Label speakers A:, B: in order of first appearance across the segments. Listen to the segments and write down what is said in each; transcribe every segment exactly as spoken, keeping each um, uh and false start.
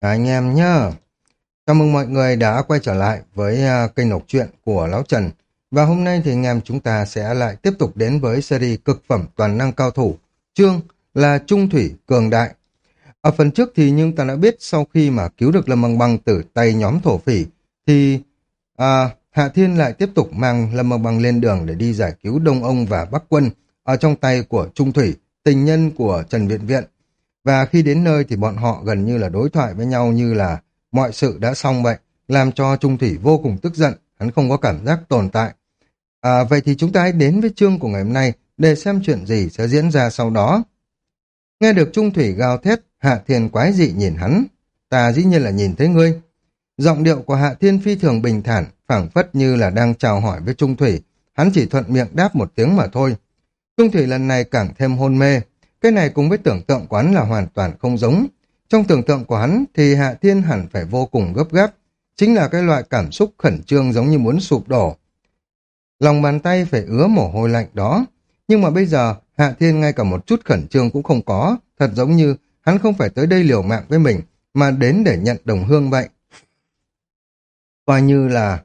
A: Cả anh em nhá. Chào mừng mọi người đã quay trở lại với à, kênh đọc truyện của Lão Trần. Và hôm nay thì anh em chúng ta sẽ lại tiếp tục đến với series cực phẩm toàn năng cao thủ. Chương là Trung Thủy Cường Đại. Ở phần trước thì nhưng ta đã biết sau khi mà cứu được Lâm Băng Băng từ tay nhóm thổ phỉ thì à, Hạ Thiên lại tiếp tục mang Lâm Băng Băng lên đường để đi giải cứu Đông Ông và Bắc Quân ở trong tay của Trung Thủy, tình nhân của Trần Viện Viện. Và khi đến nơi thì bọn họ gần như là đối thoại với nhau như là mọi sự đã xong vậy, làm cho Trung Thủy vô cùng tức giận, hắn không có cảm giác tồn tại. À, vậy thì chúng ta hãy đến với chương của ngày hôm nay để xem chuyện gì sẽ diễn ra sau đó. Nghe được Trung Thủy gào thét, Hạ Thiên quái dị nhìn hắn. Ta dĩ nhiên là nhìn thấy ngươi. Giọng điệu của Hạ Thiên phi thường bình thản, phảng phất như là đang chào hỏi với Trung Thủy. Hắn chỉ thuận miệng đáp một tiếng mà thôi. Trung Thủy lần này càng thêm hôn mê. Cái này cùng với tưởng tượng của hắn là hoàn toàn không giống. Trong tưởng tượng của hắn thì Hạ Thiên hẳn phải vô cùng gấp gáp. Chính là cái loại cảm xúc khẩn trương giống như muốn sụp đổ. Lòng bàn tay phải ứa mồ hôi lạnh đó. Nhưng mà bây giờ Hạ Thiên ngay cả một chút khẩn trương cũng không có. Thật giống như hắn không phải tới đây liều mạng với mình mà đến để nhận đồng hương vậy. Coi như là...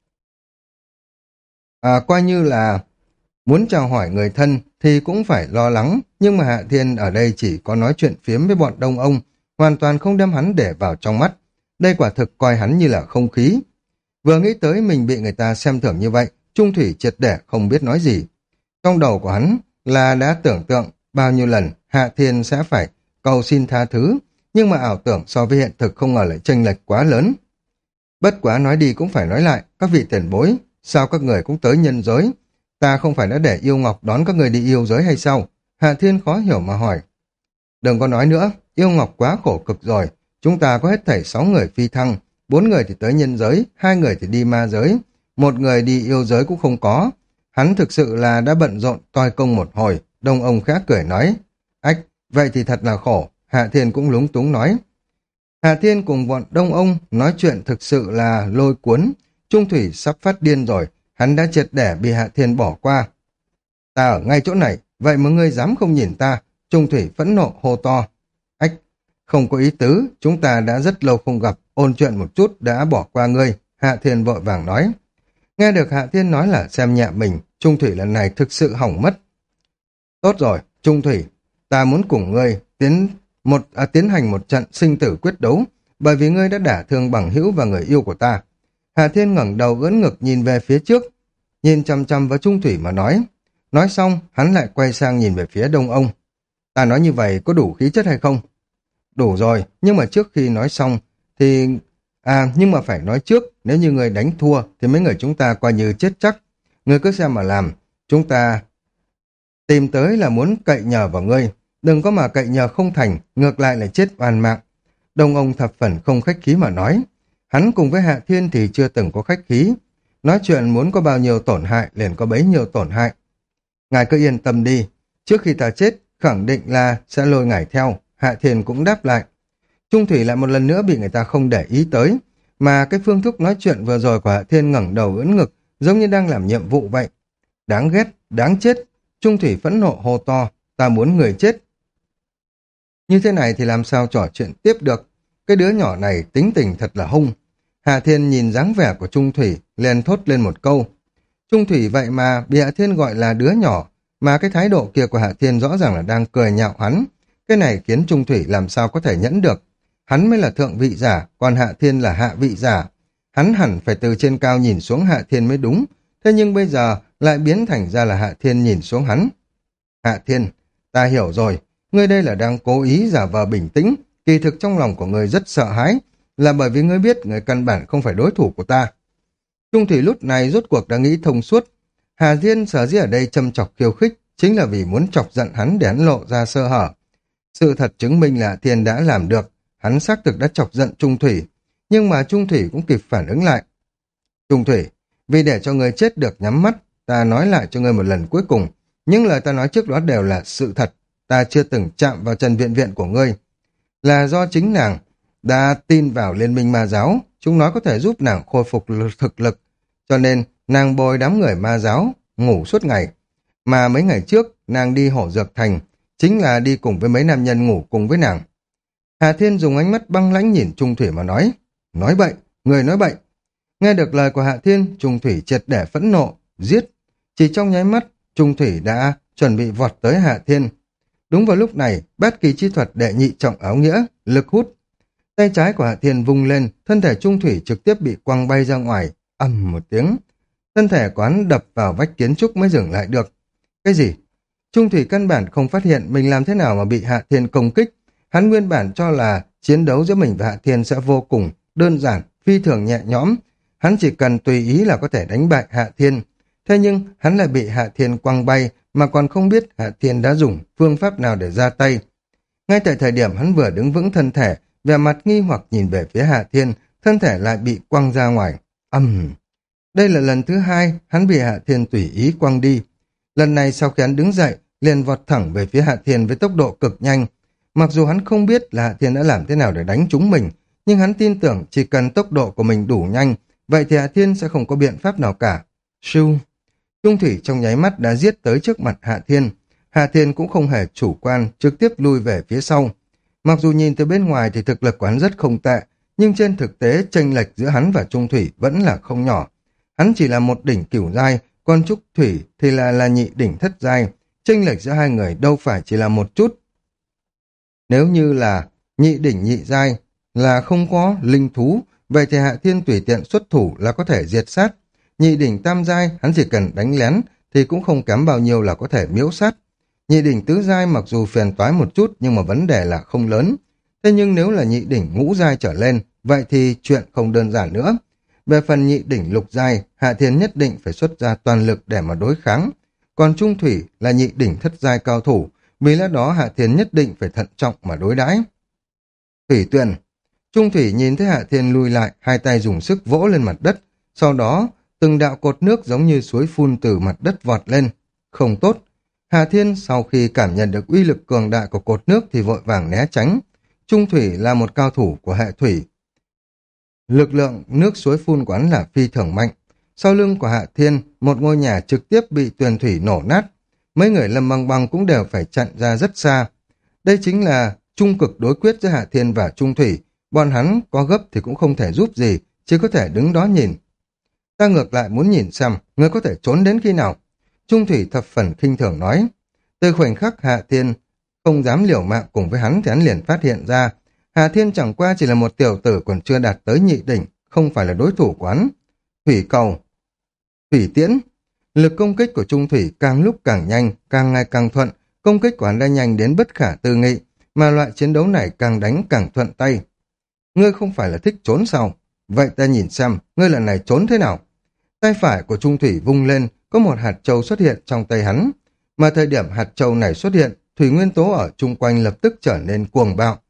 A: À, coi như là... Muốn chào hỏi người thân thì cũng phải lo lắng, nhưng mà Hạ Thiên ở đây chỉ có nói chuyện phiếm với bọn đông ông, hoàn toàn không đem hắn để vào trong mắt. Đây quả thực coi hắn như là không khí. Vừa nghĩ tới mình bị người ta xem thường như vậy, Trung Thủy triệt để không biết nói gì. Trong đầu của hắn là đã tưởng tượng bao nhiêu lần Hạ Thiên sẽ phải cầu xin tha thứ, nhưng mà ảo tưởng so với hiện thực không ngờ lại chênh lệch quá lớn. Bất quá nói đi cũng phải nói lại, các vị tiền bối, sao các người cũng tới nhân giới? Ta không phải đã để yêu Ngọc đón các người đi yêu giới hay sao? Hạ Thiên khó hiểu mà hỏi. Đừng có nói nữa, yêu Ngọc quá khổ cực rồi. Chúng ta có hết thảy sáu người phi thăng, bốn người thì tới nhân giới, hai người thì đi ma giới, một người đi yêu giới cũng không có. Hắn thực sự là đã bận rộn toi công một hồi. Đông ông khác cười nói. Ách, vậy thì thật là khổ. Hạ Thiên cũng lúng túng nói. Hạ Thiên cùng bọn Đông ông nói chuyện thực sự là lôi cuốn. Trung Thủy sắp phát điên rồi. Hắn đã triệt để bị Hạ Thiên bỏ qua. Ta ở ngay chỗ này, vậy mà ngươi dám không nhìn ta? Trung Thủy phẫn nộ hô to. Ách, không có ý tứ, chúng ta đã rất lâu không gặp, ôn chuyện một chút đã bỏ qua ngươi. Hạ Thiên vội vàng nói. Nghe được Hạ Thiên nói là xem nhẹ mình, Trung Thủy lần này thực sự hỏng mất. Tốt rồi, Trung Thủy, ta muốn cùng ngươi tiến một à, tiến hành một trận sinh tử quyết đấu, bởi vì ngươi đã đả thương bằng hữu và người yêu của ta. Hà Thiên ngẩng đầu ưỡn ngực nhìn về phía trước, nhìn chăm chăm vào Trung Thủy mà nói. Nói xong, hắn lại quay sang nhìn về phía Đông ông. Ta nói như vậy có đủ khí chất hay không? Đủ rồi, nhưng mà trước khi nói xong thì... À, nhưng mà phải nói trước, nếu như người đánh thua thì mấy người chúng ta coi như chết chắc. Người cứ xem mà làm, chúng ta tìm tới là muốn cậy nhờ vào ngươi. Đừng có mà cậy nhờ không thành, ngược lại là chết oan mạng. Đông ông thập phần không khách khí mà nói. Hắn cùng với Hạ Thiên thì chưa từng có khách khí. Nói chuyện muốn có bao nhiêu tổn hại liền có bấy nhiêu tổn hại. Ngài cứ yên tâm đi. Trước khi ta chết, khẳng định là sẽ lôi ngài theo. Hạ Thiên cũng đáp lại. Trung Thủy lại một lần nữa bị người ta không để ý tới. Mà cái phương thức nói chuyện vừa rồi của Hạ Thiên ngẩng đầu ưỡn ngực giống như đang làm nhiệm vụ vậy. Đáng ghét, đáng chết. Trung Thủy phẫn nộ hô to. Ta muốn người chết. Như thế này thì làm sao trò chuyện tiếp được. Cái đứa nhỏ này tính tình thật là hung. Hạ Thiên nhìn dáng vẻ của Trung Thủy, liền thốt lên một câu. Trung Thủy vậy mà bị Hạ Thiên gọi là đứa nhỏ, mà cái thái độ kia của Hạ Thiên rõ ràng là đang cười nhạo hắn. Cái này khiến Trung Thủy làm sao có thể nhẫn được. Hắn mới là thượng vị giả, còn Hạ Thiên là hạ vị giả. Hắn hẳn phải từ trên cao nhìn xuống Hạ Thiên mới đúng. Thế nhưng bây giờ lại biến thành ra là Hạ Thiên nhìn xuống hắn. Hạ Thiên, ta hiểu rồi. Ngươi đây là đang cố ý giả vờ bình tĩnh. Kỳ thực trong lòng của ngươi rất sợ hãi, là bởi vì ngươi biết người căn bản không phải đối thủ của ta. Trung Thủy lúc này rốt cuộc đã nghĩ thông suốt. Hà Thiên sở dĩ ở đây châm chọc khiêu khích chính là vì muốn chọc giận hắn để hắn lộ ra sơ hở. Sự thật chứng minh là Thiên đã làm được. Hắn xác thực đã chọc giận Trung Thủy, nhưng mà Trung Thủy cũng kịp phản ứng lại. Trung Thủy, vì để cho ngươi chết được nhắm mắt, ta nói lại cho ngươi một lần cuối cùng. Những lời ta nói trước đó đều là sự thật. Ta chưa từng chạm vào Trần Viện Viện của ngươi. Là do chính nàng đã tin vào Liên minh ma giáo, chúng nói có thể giúp nàng khôi phục thực lực, cho nên nàng bồi đám người ma giáo, ngủ suốt ngày. Mà mấy ngày trước, nàng đi Hổ Dược Thành, chính là đi cùng với mấy nam nhân ngủ cùng với nàng. Hà Thiên dùng ánh mắt băng lãnh nhìn Trung Thủy mà nói, nói bậy, người nói bậy. Nghe được lời của Hạ Thiên, Trung Thủy triệt để phẫn nộ, giết. Chỉ trong nháy mắt, Trung Thủy đã chuẩn bị vọt tới Hạ Thiên. Đúng vào lúc này, bát kỳ chi thuật đệ nhị trọng áo nghĩa, lực hút. Tay trái của Hạ Thiên vung lên, thân thể Trung Thủy trực tiếp bị quăng bay ra ngoài, ầm một tiếng. Thân thể của hắn đập vào vách kiến trúc mới dừng lại được. Cái gì? Trung Thủy căn bản không phát hiện mình làm thế nào mà bị Hạ Thiên công kích. Hắn nguyên bản cho là chiến đấu giữa mình và Hạ Thiên sẽ vô cùng đơn giản, phi thường nhẹ nhõm. Hắn chỉ cần tùy ý là có thể đánh bại Hạ Thiên. Thế nhưng hắn lại bị Hạ Thiên quăng bay mà còn không biết Hạ Thiên đã dùng phương pháp nào để ra tay. Ngay tại thời điểm hắn vừa đứng vững thân thể, vẻ mặt nghi hoặc nhìn về phía Hạ Thiên, thân thể lại bị quăng ra ngoài. Ầm! Uhm. Đây là lần thứ hai hắn bị Hạ Thiên tùy ý quăng đi. Lần này sau khi hắn đứng dậy, liền vọt thẳng về phía Hạ Thiên với tốc độ cực nhanh. Mặc dù hắn không biết là Hạ Thiên đã làm thế nào để đánh trúng mình, nhưng hắn tin tưởng chỉ cần tốc độ của mình đủ nhanh, vậy thì Hạ Thiên sẽ không có biện pháp nào cả. Siêu! Trung Thủy trong nháy mắt đã giết tới trước mặt Hạ Thiên. Hạ Thiên cũng không hề chủ quan, trực tiếp lui về phía sau. Mặc dù nhìn từ bên ngoài thì thực lực của hắn rất không tệ, nhưng trên thực tế chênh lệch giữa hắn và Trung Thủy vẫn là không nhỏ. Hắn chỉ là một đỉnh cửu giai, còn Trung Thủy thì là là nhị đỉnh thất giai. Chênh lệch giữa hai người đâu phải chỉ là một chút. Nếu như là nhị đỉnh nhị giai là không có linh thú, vậy thì Hạ Thiên tùy tiện xuất thủ là có thể diệt sát. Nhị đỉnh tam giai hắn chỉ cần đánh lén thì cũng không kém bao nhiêu là có thể miễu sát. Nhị đỉnh tứ giai mặc dù phiền toái một chút nhưng mà vấn đề là không lớn. Thế nhưng nếu là nhị đỉnh ngũ giai trở lên, vậy thì chuyện không đơn giản nữa. Về phần nhị đỉnh lục giai, Hạ Thiên nhất định phải xuất ra toàn lực để mà đối kháng. Còn Trung Thủy là nhị đỉnh thất giai cao thủ, vì lẽ đó Hạ Thiên nhất định phải thận trọng mà đối đãi. Thủy Tuyền. Trung Thủy nhìn thấy Hạ Thiên lui lại, hai tay dùng sức vỗ lên mặt đất, sau đó từng đạo cột nước giống như suối phun từ mặt đất vọt lên. Không tốt. Hạ Thiên sau khi cảm nhận được uy lực cường đại của cột nước thì vội vàng né tránh. Trung Thủy là một cao thủ của hệ thủy. Lực lượng nước suối phun của hắn là phi thường mạnh. Sau lưng của Hạ Thiên, một ngôi nhà trực tiếp bị tuyền thủy nổ nát. Mấy người Lâm Băng Băng cũng đều phải chặn ra rất xa. Đây chính là trung cực đối quyết giữa Hạ Thiên và Trung Thủy. Bọn hắn có gấp thì cũng không thể giúp gì, chỉ có thể đứng đó nhìn. Ta ngược lại muốn nhìn xem, người có thể trốn đến khi nào. Trung Thủy thập phần khinh thường nói. Từ khoảnh khắc Hạ Thiên không dám liều mạng cùng với hắn thì hắn liền phát hiện ra. Hạ Thiên chẳng qua chỉ là một tiểu tử còn chưa đạt tới nhị đỉnh, không phải là đối thủ của hắn. Thủy cầu, thủy tiễn. Lực công kích của Trung Thủy càng lúc càng nhanh, càng ngày càng thuận. Công kích của hắn đã nhanh đến bất khả tư nghị, mà loại chiến đấu này càng đánh càng thuận tay. Ngươi không phải là thích trốn sao? Vậy ta nhìn xem, ngươi lần này trốn thế nào? Tay phải của Trung Thủy vung lên, có một hạt châu xuất hiện trong tay hắn. Mà thời điểm hạt châu này xuất hiện, thủy nguyên tố ở chung quanh lập tức trở nên cuồng bạo.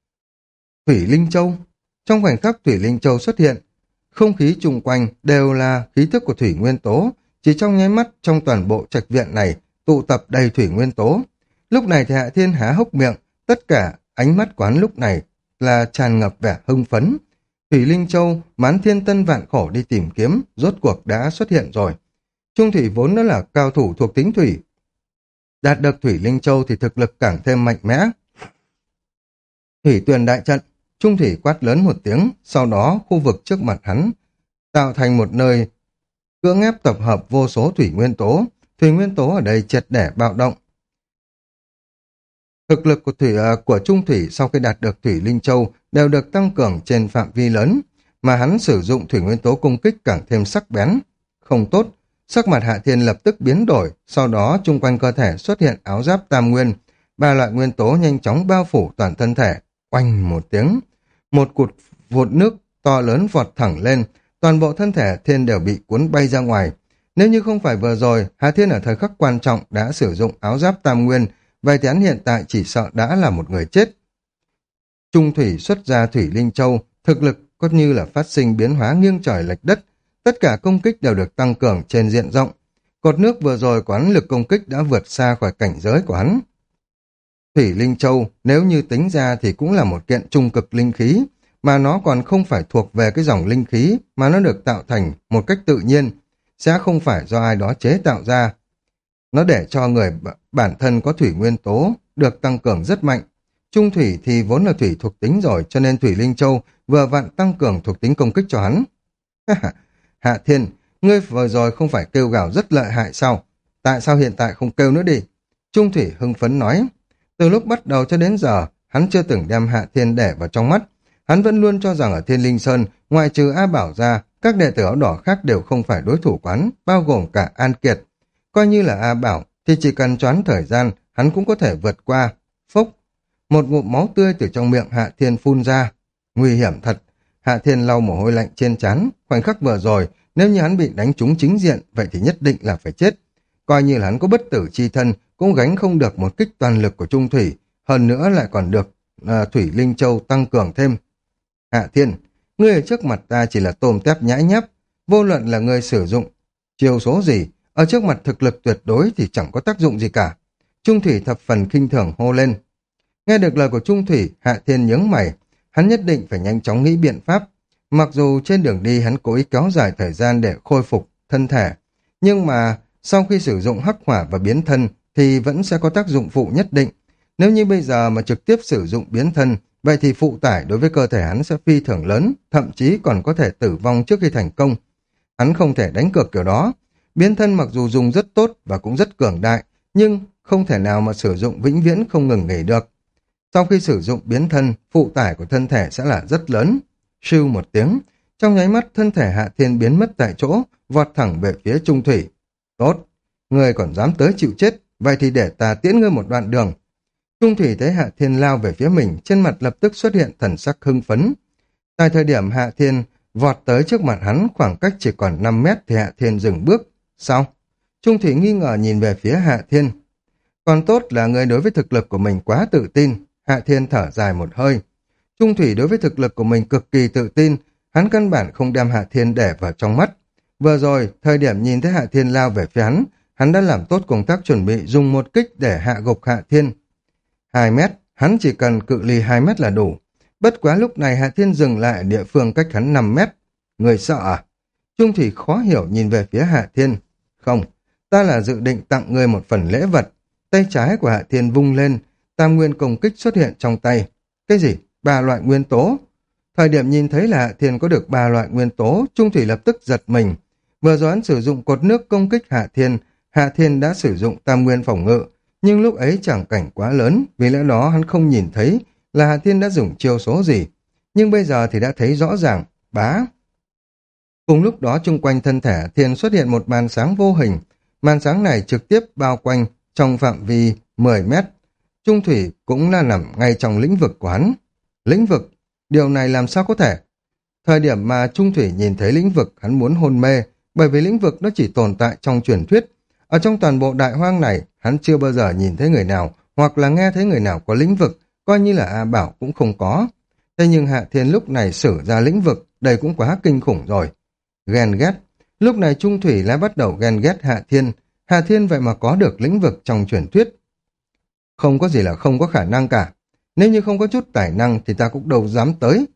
A: Thủy Linh Châu. Trong khoảnh khắc Thủy Linh Châu xuất hiện, không khí chung quanh đều là khí thức của thủy nguyên tố. Chỉ trong nháy mắt trong toàn bộ trạch viện này tụ tập đầy thủy nguyên tố. Lúc này thì Hạ Thiên há hốc miệng, tất cả ánh mắt quán lúc này là tràn ngập vẻ hưng phấn. Thủy Linh Châu, mán thiên tân vạn khổ đi tìm kiếm, rốt cuộc đã xuất hiện rồi. Trung Thủy vốn đó là cao thủ thuộc tính thủy. Đạt được Thủy Linh Châu thì thực lực càng thêm mạnh mẽ. Thủy Tuyền đại trận, Trung Thủy quát lớn một tiếng, sau đó khu vực trước mặt hắn tạo thành một nơi cưỡng ép tập hợp vô số thủy nguyên tố. Thủy nguyên tố ở đây triệt để bạo động. Thực lực của thủy của Trung Thủy sau khi đạt được Thủy Linh Châu đều được tăng cường trên phạm vi lớn, mà hắn sử dụng thủy nguyên tố công kích càng thêm sắc bén. Không tốt, sắc mặt Hạ Thiên lập tức biến đổi, sau đó chung quanh cơ thể xuất hiện áo giáp tam nguyên, ba loại nguyên tố nhanh chóng bao phủ toàn thân thể. Oanh một tiếng, một cột vụt nước to lớn vọt thẳng lên, toàn bộ thân thể Thiên đều bị cuốn bay ra ngoài. Nếu như không phải vừa rồi, Hạ Thiên ở thời khắc quan trọng đã sử dụng áo giáp tam nguyên, vậy thì hắn hiện tại chỉ sợ đã là một người chết. Trung Thủy xuất ra Thủy Linh Châu, thực lực có như là phát sinh biến hóa nghiêng trời lệch đất, tất cả công kích đều được tăng cường trên diện rộng. Cột nước vừa rồi của hắn lực công kích đã vượt xa khỏi cảnh giới của hắn. Thủy Linh Châu nếu như tính ra thì cũng là một kiện trung cực linh khí, mà nó còn không phải thuộc về cái dòng linh khí mà nó được tạo thành một cách tự nhiên, sẽ không phải do ai đó chế tạo ra. Nó để cho người bản thân có thủy nguyên tố được tăng cường rất mạnh. Trung thủy thì vốn là thủy thuộc tính rồi, cho nên thủy linh châu vừa vặn tăng cường thuộc tính công kích cho hắn. Hạ Thiên, ngươi vừa rồi không phải kêu gào rất lợi hại sao? Tại sao hiện tại không kêu nữa đi? Trung thủy hưng phấn nói. Từ lúc bắt đầu cho đến giờ, hắn chưa từng đem Hạ Thiên để vào trong mắt. Hắn vẫn luôn cho rằng ở Thiên Linh Sơn, ngoại trừ A Bảo ra, các đệ tử áo đỏ khác đều không phải đối thủ của hắn, bao gồm cả An Kiệt. Coi như là A Bảo, thì chỉ cần choán thời gian, hắn cũng có thể vượt qua. Phúc! Một ngụm máu tươi từ trong miệng Hạ Thiên phun ra. Nguy hiểm thật! Hạ Thiên lau mồ hôi lạnh trên trán. Khoảnh khắc vừa rồi, nếu như hắn bị đánh trúng chính diện, vậy thì nhất định là phải chết. Coi như là hắn có bất tử chi thân, cũng gánh không được một kích toàn lực của Trung Thủy, hơn nữa lại còn được à, Thủy Linh Châu tăng cường thêm. Hạ Thiên, ngươi ở trước mặt ta chỉ là tôm tép nhãi nhép, vô luận là ngươi sử dụng chiêu số gì, ở trước mặt thực lực tuyệt đối thì chẳng có tác dụng gì cả. Trung Thủy thập phần khinh thường hô lên. Nghe được lời của Trung Thủy, Hạ Thiên nhướng mày, hắn nhất định phải nhanh chóng nghĩ biện pháp. Mặc dù trên đường đi hắn cố ý kéo dài thời gian để khôi phục thân thể, nhưng mà sau khi sử dụng hắc hỏa và biến thân thì vẫn sẽ có tác dụng phụ nhất định. Nếu như bây giờ mà trực tiếp sử dụng biến thân, vậy thì phụ tải đối với cơ thể hắn sẽ phi thường lớn, thậm chí còn có thể tử vong trước khi thành công. Hắn không thể đánh cược kiểu đó. Biến thân mặc dù dùng rất tốt và cũng rất cường đại, nhưng không thể nào mà sử dụng vĩnh viễn không ngừng nghỉ được. Sau khi sử dụng biến thân, phụ tải của thân thể sẽ là rất lớn. Sưu một tiếng, trong nháy mắt thân thể Hạ Thiên biến mất tại chỗ, vọt thẳng về phía Trung Thủy. Tốt, ngươi còn dám tới chịu chết, vậy thì để ta tiễn ngươi một đoạn đường. Trung Thủy thấy Hạ Thiên lao về phía mình, trên mặt lập tức xuất hiện thần sắc hưng phấn. Tại thời điểm Hạ Thiên vọt tới trước mặt hắn, khoảng cách chỉ còn năm mét thì Hạ Thiên dừng bước. Sao? Trung Thủy nghi ngờ nhìn về phía Hạ Thiên. Còn tốt là người đối với thực lực của mình quá tự tin. Hạ Thiên thở dài một hơi. Trung Thủy đối với thực lực của mình cực kỳ tự tin, hắn căn bản không đem Hạ Thiên để vào trong mắt. Vừa rồi, thời điểm nhìn thấy Hạ Thiên lao về phía hắn, hắn đã làm tốt công tác chuẩn bị dùng một kích để hạ gục Hạ Thiên. Hai mét, hắn chỉ cần cự ly hai mét là đủ. Bất quá lúc này Hạ Thiên dừng lại ở địa phương cách hắn năm mét. Người sợ à? Trung Thủy khó hiểu nhìn về phía Hạ Thiên. Không, ta là dự định tặng ngươi một phần lễ vật. Tay trái của Hạ Thiên vung lên, tam nguyên công kích xuất hiện trong tay. Cái gì? Ba loại nguyên tố? Thời điểm nhìn thấy là Hạ Thiên có được ba loại nguyên tố, Trung Thủy lập tức giật mình. Vừa rồi hắn sử dụng cột nước công kích Hạ Thiên, Hạ Thiên đã sử dụng tam nguyên phòng ngự, nhưng lúc ấy chẳng cảnh quá lớn, vì lẽ đó hắn không nhìn thấy là Hạ Thiên đã dùng chiêu số gì. Nhưng bây giờ thì đã thấy rõ ràng, bá. Cùng lúc đó chung quanh thân thể Hạ Thiên xuất hiện một màn sáng vô hình, màn sáng này trực tiếp bao quanh trong phạm vi mười mét. Trung Thủy cũng là nằm ngay trong lĩnh vực của hắn. Lĩnh vực? Điều này làm sao có thể? Thời điểm mà Trung Thủy nhìn thấy lĩnh vực, hắn muốn hôn mê, bởi vì lĩnh vực nó chỉ tồn tại trong truyền thuyết. Ở trong toàn bộ đại hoang này, hắn chưa bao giờ nhìn thấy người nào, hoặc là nghe thấy người nào có lĩnh vực, coi như là A Bảo cũng không có. Thế nhưng Hạ Thiên lúc này sử ra lĩnh vực, đây cũng quá kinh khủng rồi. Ghen ghét. Lúc này Trung Thủy lại bắt đầu ghen ghét Hạ Thiên. Hạ Thiên vậy mà có được lĩnh vực trong truyền thuyết. Không có gì là không có khả năng cả. Nếu như không có chút tài năng thì ta cũng đâu dám tới.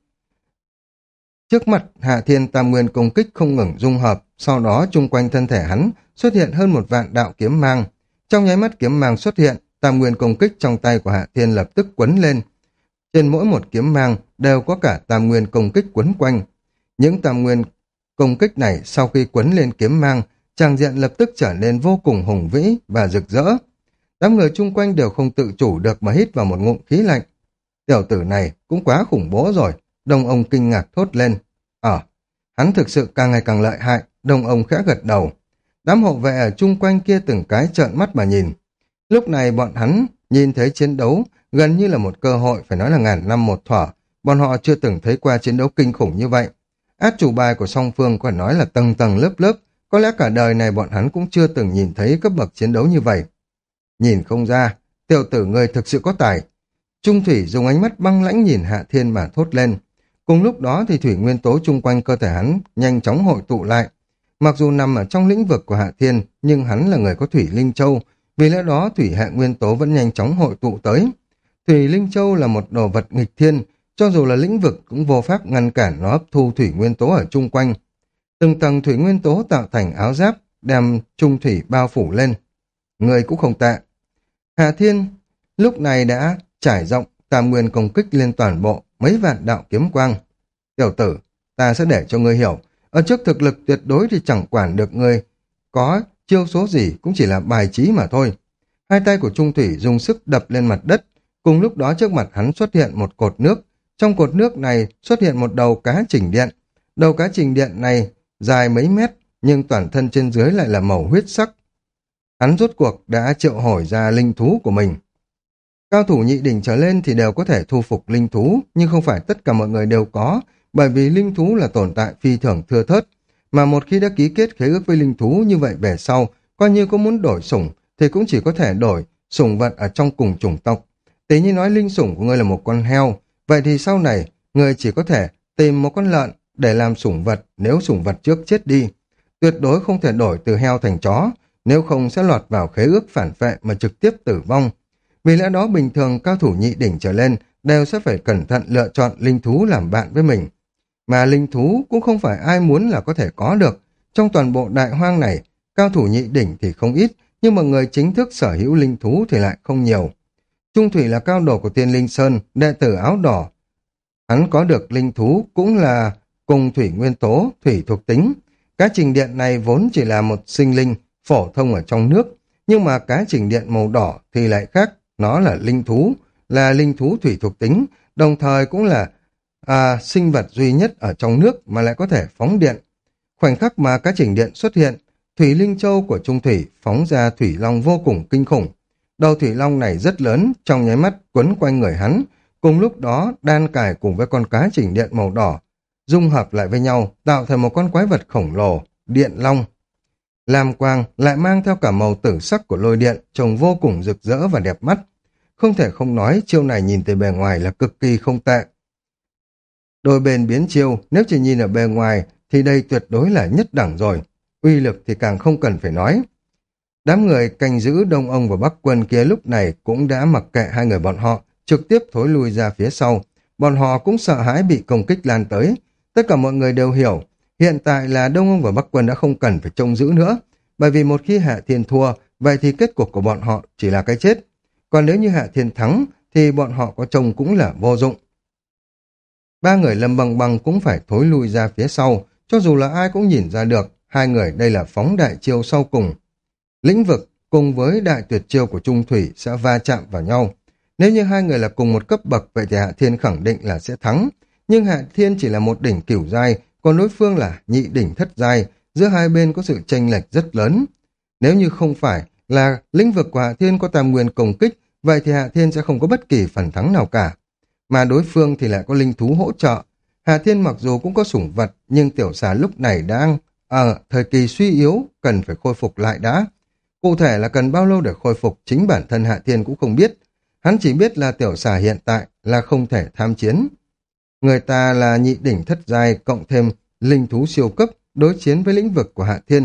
A: Trước mặt Hạ Thiên tam nguyên công kích không ngừng dung hợp, sau đó chung quanh thân thể hắn xuất hiện hơn một vạn đạo kiếm mang. Trong nháy mắt kiếm mang xuất hiện, tam nguyên công kích trong tay của Hạ Thiên lập tức quấn lên. Trên mỗi một kiếm mang đều có cả tam nguyên công kích quấn quanh. Những tam nguyên công kích này sau khi quấn lên kiếm mang, tràng diện lập tức trở nên vô cùng hùng vĩ và rực rỡ. Đám người chung quanh đều không tự chủ được mà hít vào một ngụm khí lạnh. Tiểu tử này cũng quá khủng bố rồi. Đông ông kinh ngạc thốt lên. Ờ, hắn thực sự càng ngày càng lợi hại. Đông ông khẽ gật đầu. Đám hộ vệ ở chung quanh kia từng cái trợn mắt mà nhìn. Lúc này bọn hắn nhìn thấy chiến đấu gần như là một cơ hội, phải nói là ngàn năm một thuở. Bọn họ chưa từng thấy qua chiến đấu kinh khủng như vậy. Át chủ bài của song phương có nói là tầng tầng lớp lớp. Có lẽ cả đời này bọn hắn cũng chưa từng nhìn thấy cấp bậc chiến đấu như vậy. Nhìn không ra, tiểu tử người thực sự có tài. Trung Thủy dùng ánh mắt băng lãnh nhìn Hạ Thiên mà thốt lên. Cùng lúc đó thì thủy nguyên tố chung quanh cơ thể hắn nhanh chóng hội tụ lại. Mặc dù nằm ở trong lĩnh vực của Hạ Thiên, nhưng hắn là người có thủy linh châu, vì lẽ đó thủy hệ nguyên tố vẫn nhanh chóng hội tụ tới. Thủy linh châu là một đồ vật nghịch thiên, cho dù là lĩnh vực cũng vô pháp ngăn cản nó hấp thu thủy nguyên tố ở chung quanh. Từng tầng thủy nguyên tố tạo thành áo giáp, đem Trung Thủy bao phủ lên. Người cũng không tệ. Hạ Thiên lúc này đã trải rộng tam nguyên công kích lên toàn bộ mấy vạn đạo kiếm quang. Tiểu tử, ta sẽ để cho ngươi hiểu, ở trước thực lực tuyệt đối thì chẳng quản được ngươi có chiêu số gì, cũng chỉ là bài trí mà thôi. Hai tay của Trung Thủy dùng sức đập lên mặt đất, cùng lúc đó trước mặt hắn xuất hiện một cột nước. Trong cột nước này xuất hiện một đầu cá chỉnh điện. Đầu cá chỉnh điện này dài mấy mét, nhưng toàn thân trên dưới lại là màu huyết sắc. Hắn rốt cuộc đã triệu hồi ra linh thú của mình. Cao thủ nhị đỉnh trở lên thì đều có thể thu phục linh thú, nhưng không phải tất cả mọi người đều có, bởi vì linh thú là tồn tại phi thường thưa thớt. Mà một khi đã ký kết khế ước với linh thú như vậy về sau, coi như có muốn đổi sủng thì cũng chỉ có thể đổi sủng vật ở trong cùng chủng tộc. Tỷ như nói linh sủng của ngươi là một con heo, vậy thì sau này ngươi chỉ có thể tìm một con lợn để làm sủng vật nếu sủng vật trước chết đi. Tuyệt đối không thể đổi từ heo thành chó, nếu không sẽ lọt vào khế ước phản phệ mà trực tiếp tử vong. Vì lẽ đó bình thường cao thủ nhị đỉnh trở lên đều sẽ phải cẩn thận lựa chọn linh thú làm bạn với mình. Mà linh thú cũng không phải ai muốn là có thể có được. Trong toàn bộ đại hoang này, cao thủ nhị đỉnh thì không ít, nhưng mà người chính thức sở hữu linh thú thì lại không nhiều. Trung Thủy là cao đồ của Tiên Linh Sơn, đệ tử áo đỏ. Hắn có được linh thú cũng là cùng thủy nguyên tố, thủy thuộc tính. Cá trình điện này vốn chỉ là một sinh linh phổ thông ở trong nước, nhưng mà cá trình điện màu đỏ thì lại khác, nó là linh thú, là linh thú thủy thuộc tính, đồng thời cũng là à, sinh vật duy nhất ở trong nước mà lại có thể phóng điện. Khoảnh khắc mà cá trình điện xuất hiện, thủy linh châu của Trung Thủy phóng ra thủy long vô cùng kinh khủng. Đầu thủy long này rất lớn, trong nháy mắt quấn quanh người hắn, cùng lúc đó đan cài cùng với con cá trình điện màu đỏ, dung hợp lại với nhau, tạo thành một con quái vật khổng lồ, điện long. Lam quang lại mang theo cả màu tử sắc của lôi điện, trông vô cùng rực rỡ và đẹp mắt. Không thể không nói, chiêu này nhìn từ bề ngoài là cực kỳ không tệ. Đôi bên biến chiêu, nếu chỉ nhìn ở bề ngoài thì đây tuyệt đối là nhất đẳng rồi. Uy lực thì càng không cần phải nói. Đám người canh giữ Đông Ông và Bắc Quân kia lúc này cũng đã mặc kệ hai người bọn họ, trực tiếp thối lui ra phía sau. Bọn họ cũng sợ hãi bị công kích lan tới. Tất cả mọi người đều hiểu, hiện tại là Đông Ông và Bắc Quân đã không cần phải trông giữ nữa. Bởi vì một khi Hạ Thiên thua, vậy thì kết cục của bọn họ chỉ là cái chết. Còn nếu như Hạ Thiên thắng, thì bọn họ có trông cũng là vô dụng. Ba người Lâm Băng Băng cũng phải thối lui ra phía sau, cho dù là ai cũng nhìn ra được, hai người đây là phóng đại chiêu sau cùng. Lĩnh vực cùng với đại tuyệt chiêu của Trung Thủy sẽ va chạm vào nhau. Nếu như hai người là cùng một cấp bậc, vậy thì Hạ Thiên khẳng định là sẽ thắng. Nhưng Hạ Thiên chỉ là một đỉnh cửu giai, còn đối phương là nhị đỉnh thất giai, giữa hai bên có sự chênh lệch rất lớn. Nếu như không phải là lĩnh vực của Hạ Thiên có tam nguyên công kích, vậy thì Hạ Thiên sẽ không có bất kỳ phần thắng nào cả. Mà đối phương thì lại có linh thú hỗ trợ. Hạ Thiên mặc dù cũng có sủng vật, nhưng tiểu xà lúc này đang ở thời kỳ suy yếu, cần phải khôi phục lại đã. Cụ thể là cần bao lâu để khôi phục, chính bản thân Hạ Thiên cũng không biết. Hắn chỉ biết là tiểu xà hiện tại là không thể tham chiến. Người ta là nhị đỉnh thất giai cộng thêm linh thú siêu cấp đối chiến với lĩnh vực của Hạ Thiên.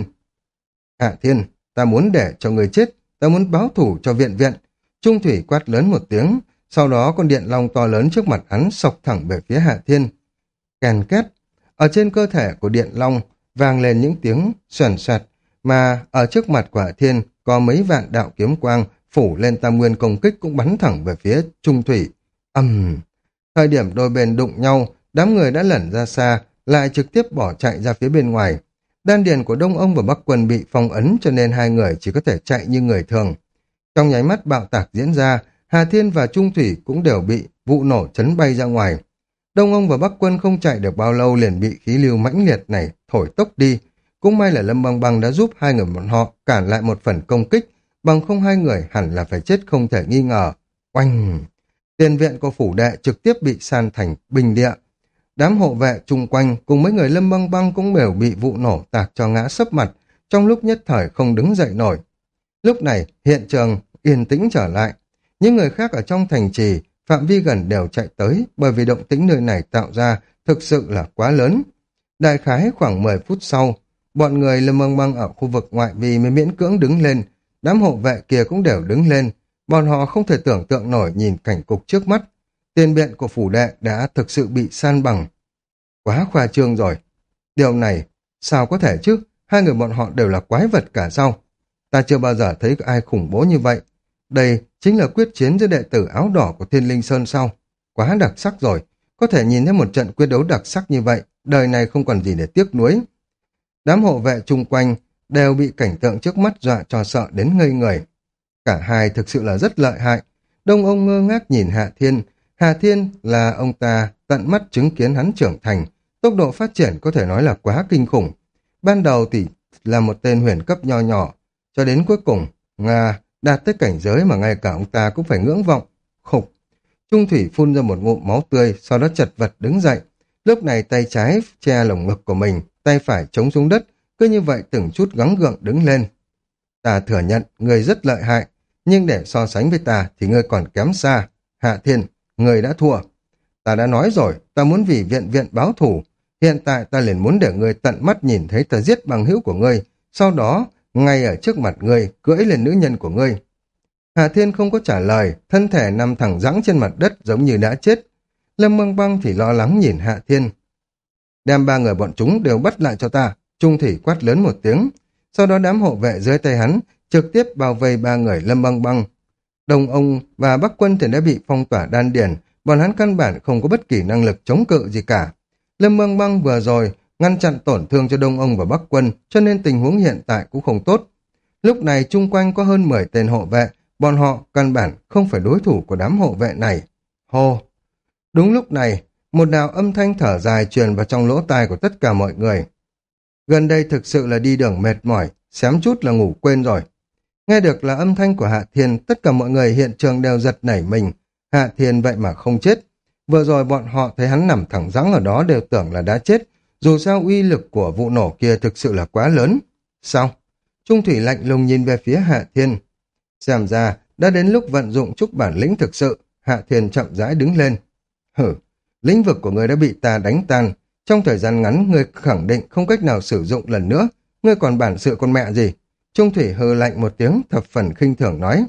A: Hạ Thiên, ta muốn để cho người chết, ta muốn báo thủ cho viện viện. Trung Thủy quát lớn một tiếng, sau đó con điện long to lớn trước mặt hắn xộc thẳng về phía Hạ Thiên. Kèn két, ở trên cơ thể của điện long vang lên những tiếng xoèn xoẹt, mà ở trước mặt của Hạ Thiên có mấy vạn đạo kiếm quang phủ lên tam nguyên công kích cũng bắn thẳng về phía Trung Thủy. Ầm! Uhm. Thời điểm đôi bên đụng nhau, đám người đã lẩn ra xa, lại trực tiếp bỏ chạy ra phía bên ngoài. Đan điền của Đông Ông và Bắc Quân bị phong ấn cho nên hai người chỉ có thể chạy như người thường. Trong nháy mắt bạo tạc diễn ra, Hà Thiên và Trung Thủy cũng đều bị vụ nổ chấn bay ra ngoài. Đông Ông và Bắc Quân không chạy được bao lâu liền bị khí lưu mãnh liệt này thổi tốc đi. Cũng may là Lâm Băng Băng đã giúp hai người bọn họ cản lại một phần công kích, bằng không hai người hẳn là phải chết không thể nghi ngờ. Oanh! Tiền viện của phủ đệ trực tiếp bị san thành bình địa. Đám hộ vệ chung quanh cùng mấy người Lâm Băng Băng cũng đều bị vụ nổ tạc cho ngã sấp mặt, trong lúc nhất thời không đứng dậy nổi. Lúc này hiện trường yên tĩnh trở lại. Những người khác ở trong thành trì, phạm vi gần đều chạy tới, bởi vì động tĩnh nơi này tạo ra thực sự là quá lớn. Đại khái khoảng mười phút sau, bọn người Lâm Băng Băng ở khu vực ngoại vi mới miễn cưỡng đứng lên, đám hộ vệ kia cũng đều đứng lên. Bọn họ không thể tưởng tượng nổi nhìn cảnh cục trước mắt. Tiền viện của phủ đệ đã thực sự bị san bằng. Quá khoa trương rồi. Điều này, sao có thể chứ? Hai người bọn họ đều là quái vật cả sao? Ta chưa bao giờ thấy ai khủng bố như vậy. Đây chính là quyết chiến giữa đệ tử áo đỏ của Thiên Linh Sơn sao? quá đặc sắc rồi. Có thể nhìn thấy một trận quyết đấu đặc sắc như vậy, đời này không còn gì để tiếc nuối. Đám hộ vệ chung quanh đều bị cảnh tượng trước mắt dọa cho sợ đến ngây người. Cả hai thực sự là rất lợi hại. Đông ông ngơ ngác nhìn Hạ Thiên. Hạ Thiên là ông ta tận mắt chứng kiến hắn trưởng thành. Tốc độ phát triển có thể nói là quá kinh khủng. Ban đầu thì là một tên huyền cấp nho nhỏ, cho đến cuối cùng, Nga đạt tới cảnh giới mà ngay cả ông ta cũng phải ngưỡng vọng. Khục! Trung Thủy phun ra một ngụm máu tươi, sau đó chật vật đứng dậy. Lúc này tay trái che lồng ngực của mình, tay phải chống xuống đất, cứ như vậy từng chút gắng gượng đứng lên. Ta thừa nhận, người rất lợi hại, nhưng để so sánh với ta thì ngươi còn kém xa. Hạ Thiên, người đã thua. Ta đã nói rồi, ta muốn vì viện viện báo thù. Hiện tại ta liền muốn để ngươi tận mắt nhìn thấy ta giết bằng hữu của ngươi, sau đó, ngay ở trước mặt ngươi, cưỡi lên nữ nhân của ngươi. Hạ Thiên không có trả lời, thân thể nằm thẳng dẫng trên mặt đất giống như đã chết. Lâm Băng Băng thì lo lắng nhìn Hạ Thiên. Đem ba người bọn chúng đều bắt lại cho ta, Trung Thủy quát lớn một tiếng. Sau đó đám hộ vệ dưới tay hắn trực tiếp bao vây ba người Lâm Băng Băng. Đồng ông và Bắc Quân thì đã bị phong tỏa đan điền, bọn hắn căn bản không có bất kỳ năng lực chống cự gì cả. Lâm Băng Băng vừa rồi ngăn chặn tổn thương cho Đông ông và Bắc Quân, cho nên tình huống hiện tại cũng không tốt. Lúc này chung quanh có hơn mười tên hộ vệ, bọn họ căn bản không phải đối thủ của đám hộ vệ này. Hô! Đúng lúc này, một đạo âm thanh thở dài truyền vào trong lỗ tai của tất cả mọi người. Gần đây thực sự là đi đường mệt mỏi, xém chút là ngủ quên rồi. Nghe được là âm thanh của Hạ Thiên, tất cả mọi người hiện trường đều giật nảy mình. Hạ Thiên vậy mà không chết. Vừa rồi bọn họ thấy hắn nằm thẳng dẫng ở đó đều tưởng là đã chết. Dù sao uy lực của vụ nổ kia thực sự là quá lớn. Sao? Trung Thủy lạnh lùng nhìn về phía Hạ Thiên. Xem ra, đã đến lúc vận dụng chút bản lĩnh thực sự. Hạ Thiên chậm rãi đứng lên. Hử, lĩnh vực của người đã bị ta đánh tan. Trong thời gian ngắn, ngươi khẳng định không cách nào sử dụng lần nữa. Ngươi còn bản sự con mẹ gì? Trung Thủy hừ lạnh một tiếng, thập phần khinh thường nói.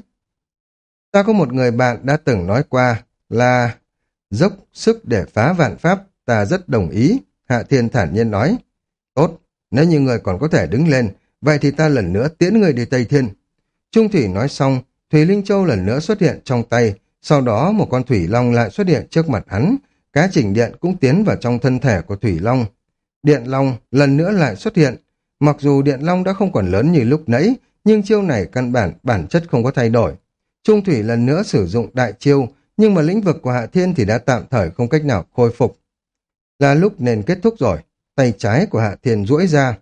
A: Ta có một người bạn đã từng nói qua là dốc sức để phá vạn pháp, ta rất đồng ý. Hạ Thiên thản nhiên nói. Tốt, nếu như người còn có thể đứng lên, vậy thì ta lần nữa tiễn người đi Tây Thiên. Trung Thủy nói xong, Thủy Linh Châu lần nữa xuất hiện trong tay, sau đó một con Thủy Long lại xuất hiện trước mặt hắn, cá chỉnh điện cũng tiến vào trong thân thể của Thủy Long. Điện Long lần nữa lại xuất hiện, mặc dù Điện Long đã không còn lớn như lúc nãy, nhưng chiêu này căn bản bản chất không có thay đổi. Trung Thủy lần nữa sử dụng đại chiêu, nhưng mà lĩnh vực của Hạ Thiên thì đã tạm thời không cách nào khôi phục. Là lúc nên kết thúc rồi, tay trái của Hạ Thiên duỗi ra.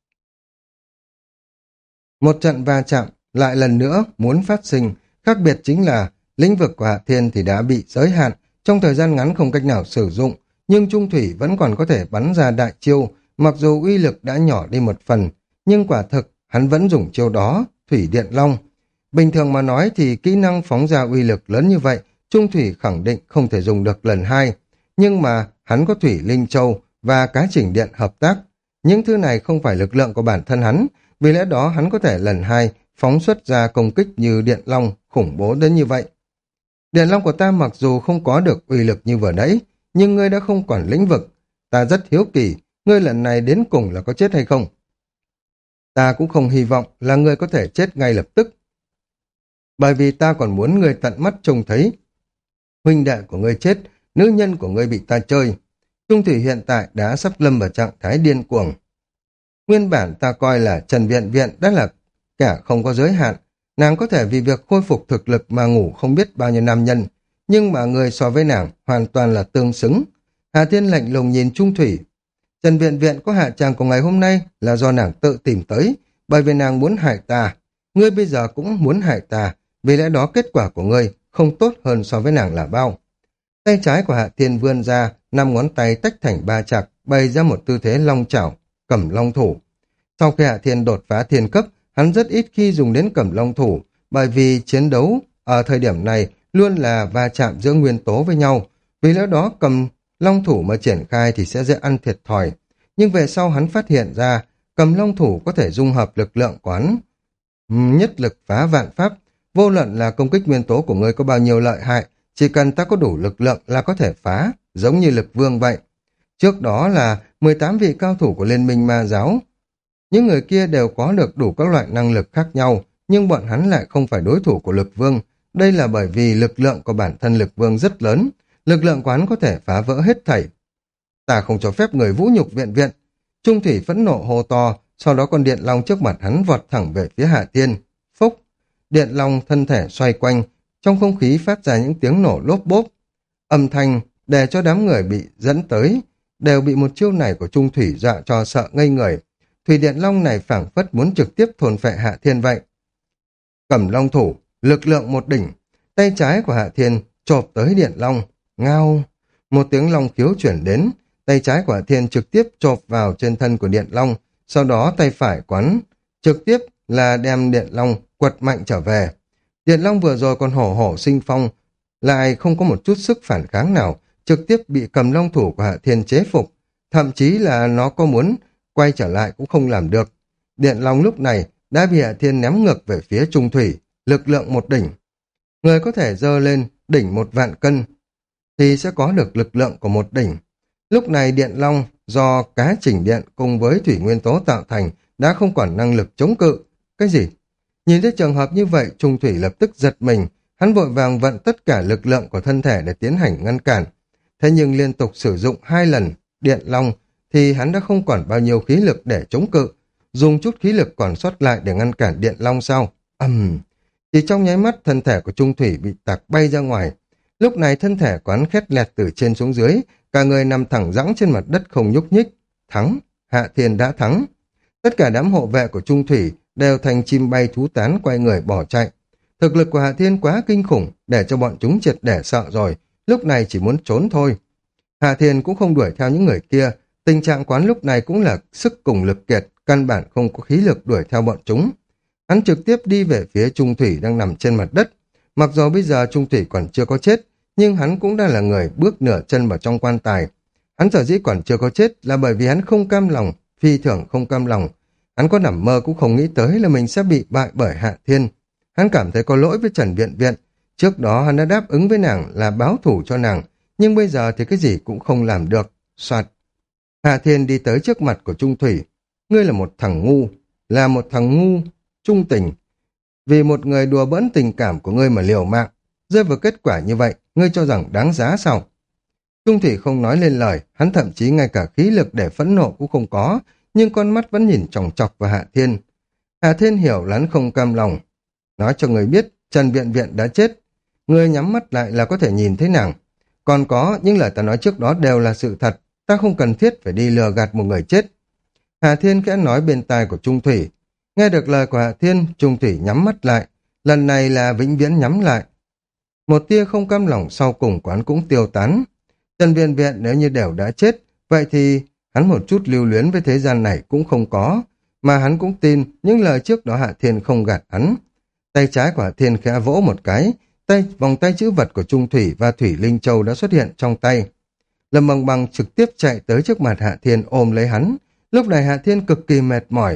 A: Một trận va chạm lại lần nữa muốn phát sinh, khác biệt chính là lĩnh vực của Hạ Thiên thì đã bị giới hạn, trong thời gian ngắn không cách nào sử dụng, nhưng Trung Thủy vẫn còn có thể bắn ra đại chiêu, mặc dù uy lực đã nhỏ đi một phần, nhưng quả thực hắn vẫn dùng chiêu đó, Thủy Điện Long. Bình thường mà nói thì kỹ năng phóng ra uy lực lớn như vậy, Trung Thủy khẳng định không thể dùng được lần hai, nhưng mà hắn có Thủy Linh Châu và cá chỉnh điện hợp tác. Những thứ này không phải lực lượng của bản thân hắn, vì lẽ đó hắn có thể lần hai phóng xuất ra công kích như Điện Long khủng bố đến như vậy. Điện Long của ta mặc dù không có được uy lực như vừa nãy, nhưng ngươi đã không quản lĩnh vực. Ta rất hiếu kỳ, ngươi lần này đến cùng là có chết hay không? Ta cũng không hy vọng là ngươi có thể chết ngay lập tức. Bởi vì ta còn muốn ngươi tận mắt trông thấy huynh đệ của ngươi chết, nữ nhân của ngươi bị ta chơi. Trung Thủy hiện tại đã sắp lâm vào trạng thái điên cuồng. Nguyên bản ta coi là Trần Viện Viện đã là kẻ không có giới hạn, nàng có thể vì việc khôi phục thực lực mà ngủ không biết bao nhiêu nam nhân, nhưng mà người so với nàng hoàn toàn là tương xứng. Hà Thiên lạnh lùng nhìn Trung Thủy. Trần Viện Viện có hạ tràng của ngày hôm nay là do nàng tự tìm tới, bởi vì nàng muốn hại ta. Ngươi bây giờ cũng muốn hại ta, vì lẽ đó kết quả của ngươi không tốt hơn so với nàng là bao. Tay trái của Hạ Thiên vươn ra, năm ngón tay tách thành ba chạc, bày ra một tư thế long chảo, cẩm long thủ. Sau khi Hạ Thiên đột phá thiên cấp, hắn rất ít khi dùng đến cẩm long thủ, bởi vì chiến đấu ở thời điểm này luôn là va chạm giữa nguyên tố với nhau. Vì lẽ đó cầm long thủ mà triển khai thì sẽ dễ ăn thiệt thòi. Nhưng về sau hắn phát hiện ra, cầm long thủ có thể dung hợp lực lượng của hắn. Nhất lực phá vạn pháp, vô luận là công kích nguyên tố của ngươi có bao nhiêu lợi hại, chỉ cần ta có đủ lực lượng là có thể phá, giống như lực vương vậy. Trước đó là mười tám vị cao thủ của Liên minh Ma giáo. Những người kia đều có được đủ các loại năng lực khác nhau, nhưng bọn hắn lại không phải đối thủ của lực vương. Đây là bởi vì lực lượng của bản thân lực vương rất lớn. lực lượng quán có thể phá vỡ hết thảy. Ta không cho phép người vũ nhục viện viện. Trung thủy phẫn nộ hô to, sau đó con điện long trước mặt hắn vọt thẳng về phía Hạ Thiên. Phúc! Điện long thân thể xoay quanh, trong không khí phát ra những tiếng nổ lốp bốp. Âm thanh để cho đám người bị dẫn tới, đều bị một chiêu này của Trung thủy dọa cho sợ ngây người. Thủy điện long này phảng phất muốn trực tiếp thôn phệ Hạ Thiên vậy. Cầm long thủ, lực lượng một đỉnh, tay trái của Hạ Thiên chộp tới điện long. Ngao! Một tiếng long khiếu chuyển đến, tay trái của Hạ Thiên trực tiếp chộp vào trên thân của điện long, sau đó tay phải quán trực tiếp là đem điện long quật mạnh trở về. Điện long vừa rồi còn hổ hổ sinh phong, lại không có một chút sức phản kháng nào, trực tiếp bị cầm long thủ của Hạ Thiên chế phục, thậm chí là nó có muốn quay trở lại cũng không làm được. Điện long lúc này đã bị Hạ Thiên ném ngược về phía Trung thủy, lực lượng một đỉnh. Người có thể dơ lên đỉnh một vạn cân thì sẽ có được lực lượng của một đỉnh. Lúc này điện long do cá chỉnh điện cùng với thủy nguyên tố tạo thành đã không còn năng lực chống cự. Cái gì? Nhìn thấy trường hợp như vậy, Trung thủy lập tức giật mình, hắn vội vàng vận tất cả lực lượng của thân thể để tiến hành ngăn cản. Thế nhưng liên tục sử dụng hai lần điện long thì hắn đã không còn bao nhiêu khí lực để chống cự, dùng chút khí lực còn sót lại để ngăn cản điện long sau. Ầm! Uhm. Chỉ trong nháy mắt thân thể của Trung thủy bị tạc bay ra ngoài. Lúc này thân thể quán khét lẹt từ trên xuống dưới, cả người nằm thẳng dõng trên mặt đất không nhúc nhích. Thắng! Hạ Thiên đã thắng! Tất cả đám hộ vệ của Trung thủy đều thành chim bay thú tán quay người bỏ chạy. Thực lực của Hạ Thiên quá kinh khủng để cho bọn chúng triệt để sợ rồi, lúc này chỉ muốn trốn thôi. Hạ Thiên cũng không đuổi theo những người kia, tình trạng quán lúc này cũng là sức cùng lực kiệt, căn bản không có khí lực đuổi theo bọn chúng. Hắn trực tiếp đi về phía Trung thủy đang nằm trên mặt đất. Mặc dù bây giờ Trung thủy còn chưa có chết, nhưng hắn cũng đã là người bước nửa chân vào trong quan tài. Hắn sở dĩ còn chưa có chết là bởi vì hắn không cam lòng, phi thường không cam lòng. Hắn có nằm mơ cũng không nghĩ tới là mình sẽ bị bại bởi Hạ Thiên. Hắn cảm thấy có lỗi với Trần Viện Viện. Trước đó hắn đã đáp ứng với nàng là báo thù cho nàng, nhưng bây giờ thì cái gì cũng không làm được. Soạt. Hạ Thiên đi tới trước mặt của Trung thủy. Ngươi là một thằng ngu, là một thằng ngu, trung tình. Vì một người đùa bỡn tình cảm của ngươi mà liều mạng, rơi vào kết quả như vậy, ngươi cho rằng đáng giá sao? Trung thủy không nói lên lời, hắn thậm chí ngay cả khí lực để phẫn nộ cũng không có, nhưng con mắt vẫn nhìn chòng chọc vào Hạ Thiên. Hạ Thiên hiểu là hắn không cam lòng. Nói cho người biết, Trần Viện Viện đã chết. Ngươi nhắm mắt lại là có thể nhìn thấy nàng. Còn có, những lời ta nói trước đó đều là sự thật, ta không cần thiết phải đi lừa gạt một người chết. Hạ Thiên khẽ nói bên tai của Trung thủy. Nghe được lời của Hạ Thiên, Trung thủy nhắm mắt lại. Lần này là vĩnh viễn nhắm lại. Một tia không cam lòng sau cùng quán cũng tiêu tán. Trần Viện Viện nếu như đều đã chết, vậy thì hắn một chút lưu luyến với thế gian này cũng không có. Mà hắn cũng tin những lời trước đó Hạ Thiên không gạt hắn. Tay trái của Hạ Thiên khẽ vỗ một cái, tay vòng tay chữ vật của Trung thủy và Thủy Linh Châu đã xuất hiện trong tay. Lâm Bằng Bằng trực tiếp chạy tới trước mặt Hạ Thiên ôm lấy hắn. Lúc này Hạ Thiên cực kỳ mệt mỏi.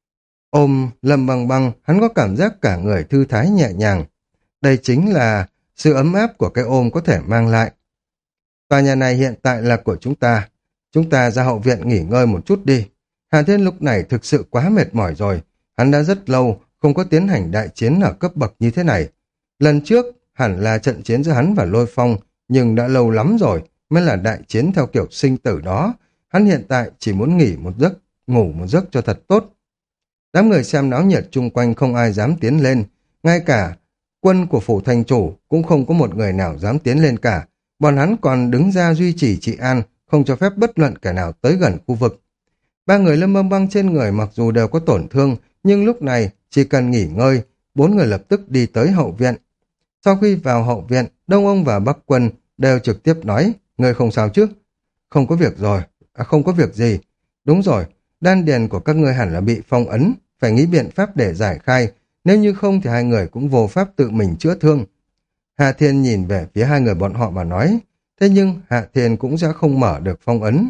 A: Ôm Lâm Bằng Bằng, hắn có cảm giác cả người thư thái nhẹ nhàng. Đây chính là sự ấm áp của cái ôm có thể mang lại. Tòa nhà này hiện tại là của chúng ta. Chúng ta ra hậu viện nghỉ ngơi một chút đi. Hạ Thiên lúc này thực sự quá mệt mỏi rồi. Hắn đã rất lâu không có tiến hành đại chiến ở cấp bậc như thế này. Lần trước hẳn là trận chiến giữa hắn và Lôi Phong, nhưng đã lâu lắm rồi mới là đại chiến theo kiểu sinh tử đó. Hắn hiện tại chỉ muốn nghỉ một giấc, ngủ một giấc cho thật tốt. Đám người xem náo nhiệt chung quanh không ai dám tiến lên. Ngay cả quân của phủ thành chủ cũng không có một người nào dám tiến lên cả. Bọn hắn còn đứng ra duy trì trị an, không cho phép bất luận kẻ nào tới gần khu vực. Ba người Lâm Băng Băng trên người mặc dù đều có tổn thương, nhưng lúc này chỉ cần nghỉ ngơi, bốn người lập tức đi tới hậu viện. Sau khi vào hậu viện, Đông Ông và Bắc Quân đều trực tiếp nói, người không sao chứ? Không có việc rồi, à, không có việc gì. Đúng rồi, đan điền của các ngươi hẳn là bị phong ấn, phải nghĩ biện pháp để giải khai, nếu như không thì hai người cũng vô pháp tự mình chữa thương. Hạ Thiên nhìn về phía hai người bọn họ mà nói, thế nhưng Hạ Thiên cũng sẽ không mở được phong ấn.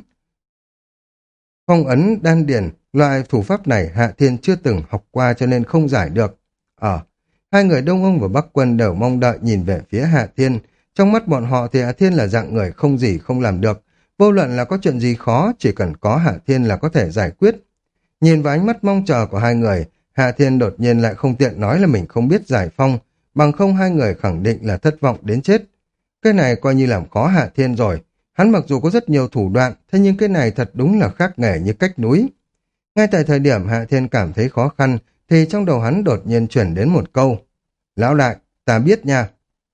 A: Phong ấn đan điền, loại thủ pháp này Hạ Thiên chưa từng học qua cho nên không giải được. Ờ, hai người Đông Ông và Bắc Quân đều mong đợi nhìn về phía Hạ Thiên. Trong mắt bọn họ thì Hạ Thiên là dạng người không gì không làm được. Vô luận là có chuyện gì khó, chỉ cần có Hạ Thiên là có thể giải quyết. Nhìn vào ánh mắt mong chờ của hai người, Hạ Thiên đột nhiên lại không tiện nói là mình không biết giải phong, bằng không hai người khẳng định là thất vọng đến chết. Cái này coi như làm khó Hạ Thiên rồi. Hắn mặc dù có rất nhiều thủ đoạn, thế nhưng cái này thật đúng là khác nghề như cách núi. Ngay tại thời điểm Hạ Thiên cảm thấy khó khăn, thì trong đầu hắn đột nhiên chuyển đến một câu. Lão đại, ta biết nha.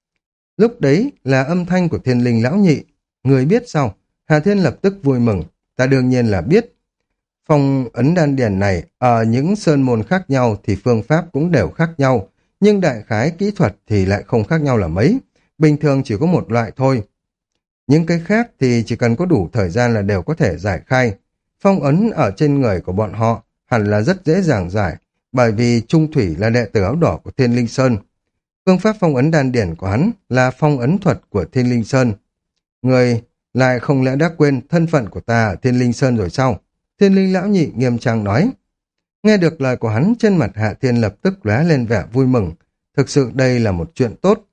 A: Lúc đấy là âm thanh của Thiên Linh lão nhị. Người biết sao? Hạ Thiên lập tức vui mừng. Ta đương nhiên là biết. Phong ấn đan điền này ở những sơn môn khác nhau thì phương pháp cũng đều khác nhau, nhưng đại khái kỹ thuật thì lại không khác nhau là mấy. Bình thường chỉ có một loại thôi. Những cái khác thì chỉ cần có đủ thời gian là đều có thể giải khai. Phong ấn ở trên người của bọn họ hẳn là rất dễ dàng giải, bởi vì Trung Thủy là đệ tử áo đỏ của Thiên Linh Sơn. Phương pháp phong ấn đan điển của hắn là phong ấn thuật của Thiên Linh Sơn. Người lại không lẽ đã quên thân phận của ta ở Thiên Linh Sơn rồi sao? Thiên Linh lão nhị nghiêm trang nói. Nghe được lời của hắn, trên mặt Hạ Thiên lập tức lóe lên vẻ vui mừng. Thực sự đây là một chuyện tốt.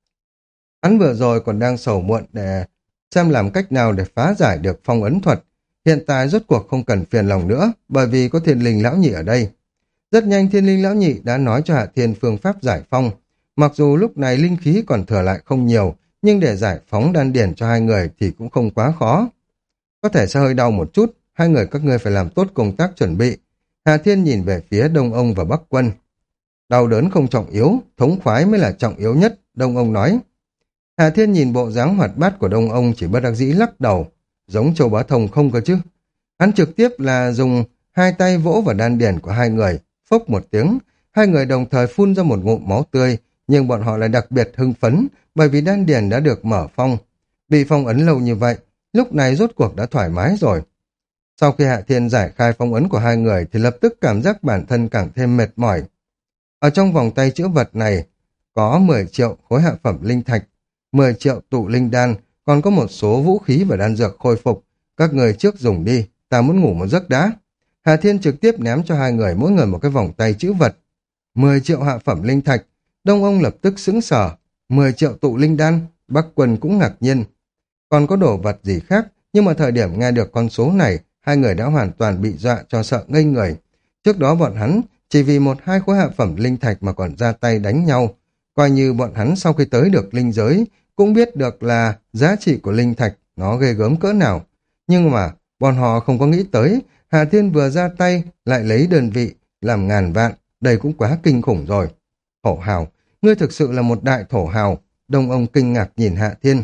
A: Hắn vừa rồi còn đang sầu muộn để xem làm cách nào để phá giải được phong ấn thuật. Hiện tại rốt cuộc không cần phiền lòng nữa, bởi vì có Thiên Linh lão nhị ở đây. Rất nhanh Thiên Linh lão nhị đã nói cho Hạ Thiên phương pháp giải phong. Mặc dù lúc này linh khí còn thừa lại không nhiều, nhưng để giải phóng đan điển cho hai người thì cũng không quá khó. Có thể sẽ hơi đau một chút, hai người các ngươi phải làm tốt công tác chuẩn bị. Hà Thiên nhìn về phía Đông Ông và Bắc Quân. Đau đớn không trọng yếu, thống khoái mới là trọng yếu nhất, Đông Ông nói. Hà Thiên nhìn bộ dáng hoạt bát của Đông Ông chỉ bất đắc dĩ lắc đầu, giống Châu Bá Thông không cơ chứ. Hắn trực tiếp là dùng hai tay vỗ vào đan điển của hai người, phốc một tiếng, hai người đồng thời phun ra một ngụm máu tươi, nhưng bọn họ lại đặc biệt hưng phấn bởi vì đan điển đã được mở phong. Bị phong ấn lâu như vậy, lúc này rốt cuộc đã thoải mái rồi. Sau khi Hạ Thiên giải khai phong ấn của hai người thì lập tức cảm giác bản thân càng thêm mệt mỏi. Ở trong vòng tay chữ vật này có mười triệu khối hạ phẩm linh thạch, mười triệu tụ linh đan, còn có một số vũ khí và đan dược khôi phục. Các người trước dùng đi, ta muốn ngủ một giấc đã. Hạ Thiên trực tiếp ném cho hai người mỗi người một cái vòng tay chữ vật. mười triệu hạ phẩm linh thạch, Đông Ông lập tức sững sờ. mười triệu tụ linh đan, Bắc Quân cũng ngạc nhiên. Còn có đồ vật gì khác, nhưng mà thời điểm nghe được con số này, hai người đã hoàn toàn bị dọa cho sợ ngây người. Trước đó bọn hắn chỉ vì một hai khối hạ phẩm linh thạch mà còn ra tay đánh nhau. Coi như bọn hắn sau khi tới được linh giới, cũng biết được là giá trị của linh thạch nó ghê gớm cỡ nào. Nhưng mà bọn họ không có nghĩ tới, Hà Thiên vừa ra tay lại lấy đơn vị làm ngàn vạn, đây cũng quá kinh khủng rồi. Thổ hào, ngươi thực sự là một đại thổ hào. Đông Ông kinh ngạc nhìn Hạ Thiên.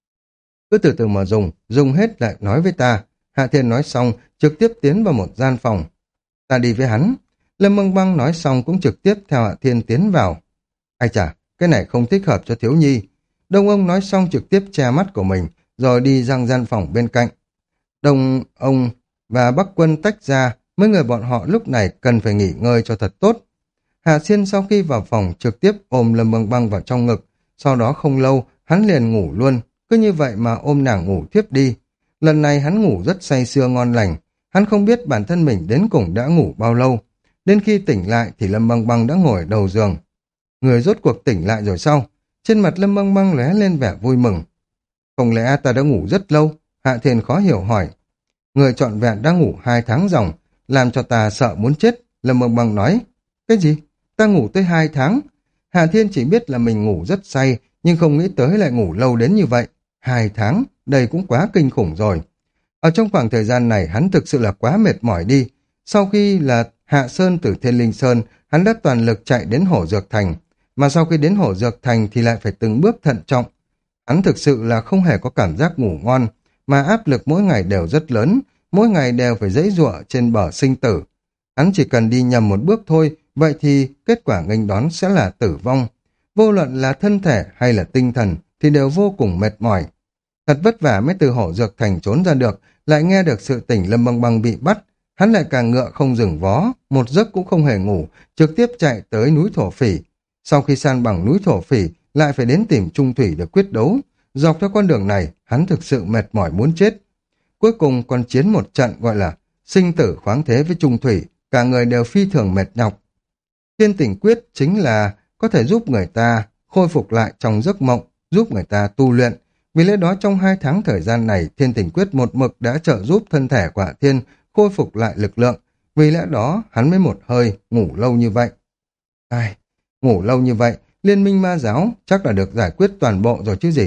A: Cứ từ từ mà dùng, dùng hết lại nói với ta. Hạ Thiên nói xong, trực tiếp tiến vào một gian phòng. Ta đi với hắn. Lâm Băng Băng nói xong cũng trực tiếp theo Hạ Thiên tiến vào. Ai chà, cái này không thích hợp cho thiếu nhi. Đông Ông nói xong trực tiếp che mắt của mình, rồi đi sang gian phòng bên cạnh. Đông Ông và Bắc Quân tách ra, mấy người bọn họ lúc này cần phải nghỉ ngơi cho thật tốt. Hà Xiên sau khi vào phòng trực tiếp ôm Lâm Băng Băng vào trong ngực, sau đó không lâu hắn liền ngủ luôn, cứ như vậy mà ôm nàng ngủ thiếp đi. Lần này hắn ngủ rất say sưa ngon lành, hắn không biết bản thân mình đến cùng đã ngủ bao lâu. Đến khi tỉnh lại thì Lâm Băng Băng đã ngồi đầu giường. Người rốt cuộc tỉnh lại rồi sao? Trên mặt Lâm Băng Băng lóe lên vẻ vui mừng. Không lẽ ta đã ngủ rất lâu? Hạ Thiên khó hiểu hỏi. Người trọn vẹn đã ngủ hai tháng ròng, làm cho ta sợ muốn chết. Lâm Băng Băng nói. Cái gì? Ta ngủ tới hai tháng? Hạ Thiên chỉ biết là mình ngủ rất say, nhưng không nghĩ tới lại ngủ lâu đến như vậy. Hai tháng, đây cũng quá kinh khủng rồi. Ở trong khoảng thời gian này hắn thực sự là quá mệt mỏi đi. Sau khi là hạ sơn từ Thiên Linh Sơn, hắn đã toàn lực chạy đến Hổ Dược Thành. Mà sau khi đến Hổ Dược Thành thì lại phải từng bước thận trọng. Hắn thực sự là không hề có cảm giác ngủ ngon, mà áp lực mỗi ngày đều rất lớn, mỗi ngày đều phải giãy giụa trên bờ sinh tử. Hắn chỉ cần đi nhầm một bước thôi, vậy thì kết quả nghênh đón sẽ là tử vong. Vô luận là thân thể hay là tinh thần thì đều vô cùng mệt mỏi. Thật vất vả mới từ Hổ Dược Thành trốn ra được, lại nghe được sự tình Lâm Băng Băng bị bắt. Hắn lại càng ngựa không dừng vó, một giấc cũng không hề ngủ, trực tiếp chạy tới núi Thổ Phỉ. Sau khi san bằng núi Thổ Phỉ, lại phải đến tìm Trung Thủy để quyết đấu. Dọc theo con đường này, hắn thực sự mệt mỏi muốn chết. Cuối cùng còn chiến một trận gọi là sinh tử khoáng thế với Trung Thủy, cả người đều phi thường mệt nhọc. Thiên Tỉnh Quyết chính là có thể giúp người ta khôi phục lại trong giấc mộng, giúp người ta tu luyện. Vì lẽ đó trong hai tháng thời gian này, Thiên Tỉnh Quyết một mực đã trợ giúp thân thể của Hạ Thiên khôi phục lại lực lượng. Vì lẽ đó hắn mới một hơi ngủ lâu như vậy. Ai, ngủ lâu như vậy, Liên minh ma giáo chắc là được giải quyết toàn bộ rồi chứ gì.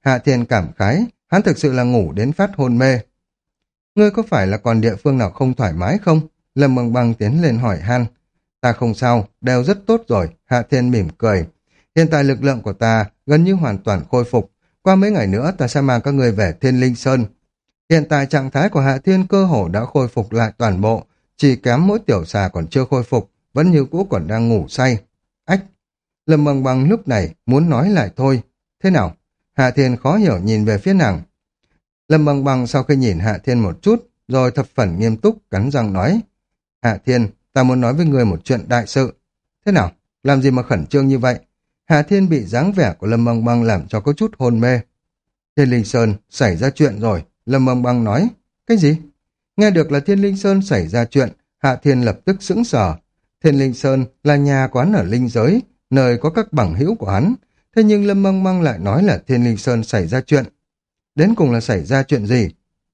A: Hạ Thiên cảm khái, hắn thực sự là ngủ đến phát hôn mê. Ngươi có phải là còn địa phương nào không thoải mái không? Lâm Băng Băng tiến lên hỏi han. Ta không sao, đều rất tốt rồi, Hạ Thiên mỉm cười. Hiện tại lực lượng của ta gần như hoàn toàn khôi phục, qua mấy ngày nữa ta sẽ mang các ngươi về Thiên Linh Sơn. Hiện tại trạng thái của Hạ Thiên cơ hồ đã khôi phục lại toàn bộ, chỉ kém mỗi tiểu xà còn chưa khôi phục, vẫn như cũ còn đang ngủ say. Ách! Lâm Băng Băng lúc này muốn nói lại thôi. Thế nào? Hạ Thiên khó hiểu nhìn về phía nàng. Lâm Băng Băng sau khi nhìn Hạ Thiên một chút, rồi thập phần nghiêm túc cắn răng nói. Hạ Thiên, ta muốn nói với ngươi một chuyện đại sự. Thế nào? Làm gì mà khẩn trương như vậy? Hạ Thiên bị dáng vẻ của Lâm Băng Băng làm cho có chút hôn mê. Thiên Linh Sơn xảy ra chuyện rồi, Lâm Băng Băng nói. Cái gì? Nghe được là Thiên Linh Sơn xảy ra chuyện, Hạ Thiên lập tức sững sờ. Thiên Linh Sơn là nhà quán ở linh giới, nơi có các bằng hữu của hắn. Thế nhưng Lâm Băng Băng lại nói là Thiên Linh Sơn xảy ra chuyện. Đến cùng là xảy ra chuyện gì?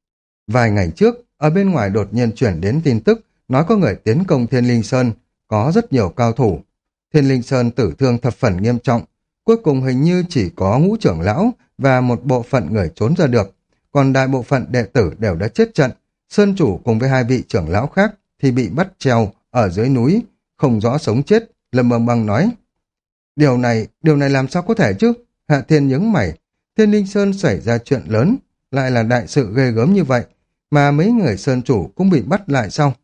A: Vài ngày trước, ở bên ngoài đột nhiên chuyển đến tin tức nói có người tiến công Thiên Linh Sơn, có rất nhiều cao thủ. Thiên Linh Sơn tử thương thập phần nghiêm trọng, cuối cùng hình như chỉ có ngũ trưởng lão và một bộ phận người trốn ra được, còn đại bộ phận đệ tử đều đã chết trận. Sơn chủ cùng với hai vị trưởng lão khác thì bị bắt treo ở dưới núi, không rõ sống chết, Lâm Băng Băng nói. Điều này, điều này làm sao có thể chứ? Hạ Thiên nhướng mày, Thiên Linh Sơn xảy ra chuyện lớn, lại là đại sự ghê gớm như vậy, mà mấy người Sơn chủ cũng bị bắt lại sao?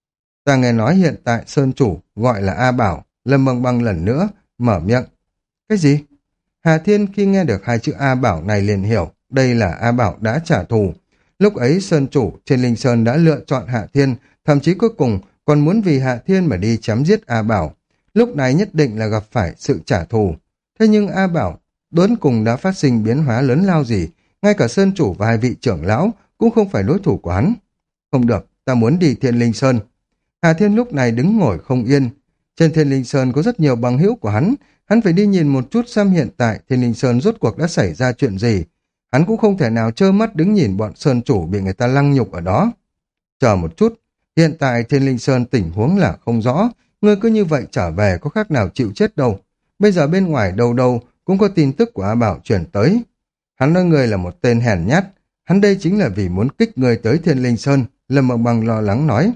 A: Ta nghe nói hiện tại Sơn chủ gọi là A Bảo, Lâm Băng Băng lần nữa, mở miệng. Cái gì? Hà Thiên khi nghe được hai chữ A Bảo này liền hiểu, đây là A Bảo đã trả thù. Lúc ấy Sơn chủ trên Linh Sơn đã lựa chọn Hạ Thiên, thậm chí cuối cùng còn muốn vì Hạ Thiên mà đi chém giết A Bảo. Lúc này nhất định là gặp phải sự trả thù. Thế nhưng A Bảo đốn cùng đã phát sinh biến hóa lớn lao gì, ngay cả Sơn chủ và hai vị trưởng lão cũng không phải đối thủ của hắn. Không được, ta muốn đi Thiên Linh Sơn. Hà Thiên lúc này đứng ngồi không yên. Trên Thiên Linh Sơn có rất nhiều bằng hữu của hắn, hắn phải đi nhìn một chút xem hiện tại Thiên Linh Sơn rốt cuộc đã xảy ra chuyện gì. Hắn cũng không thể nào trơ mắt đứng nhìn bọn Sơn chủ bị người ta lăng nhục ở đó. Chờ một chút, hiện tại Thiên Linh Sơn tình huống là không rõ, ngươi cứ như vậy trở về có khác nào chịu chết đâu. Bây giờ bên ngoài đâu đâu cũng có tin tức của A Bảo chuyển tới. Hắn nói ngươi là một tên hèn nhát, hắn đây chính là vì muốn kích ngươi tới Thiên Linh Sơn, Lâm Băng Băng lo lắng nói.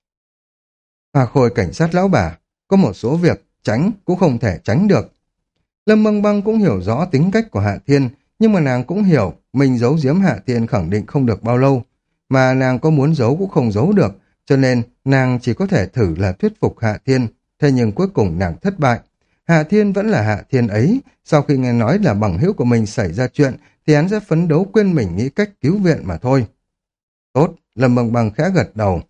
A: Hoa Khôi cảnh sát lão bà, có một số việc tránh cũng không thể tránh được. Lâm Băng Băng cũng hiểu rõ tính cách của Hạ Thiên, nhưng mà nàng cũng hiểu mình giấu giếm Hạ Thiên khẳng định không được bao lâu, mà nàng có muốn giấu cũng không giấu được, cho nên nàng chỉ có thể thử là thuyết phục Hạ Thiên, thế nhưng cuối cùng nàng thất bại. Hạ Thiên vẫn là Hạ Thiên ấy, sau khi nghe nói là bằng hữu của mình xảy ra chuyện, thì hắn sẽ phấn đấu quên mình nghĩ cách cứu viện mà thôi. Tốt, Lâm Băng Băng khẽ gật đầu.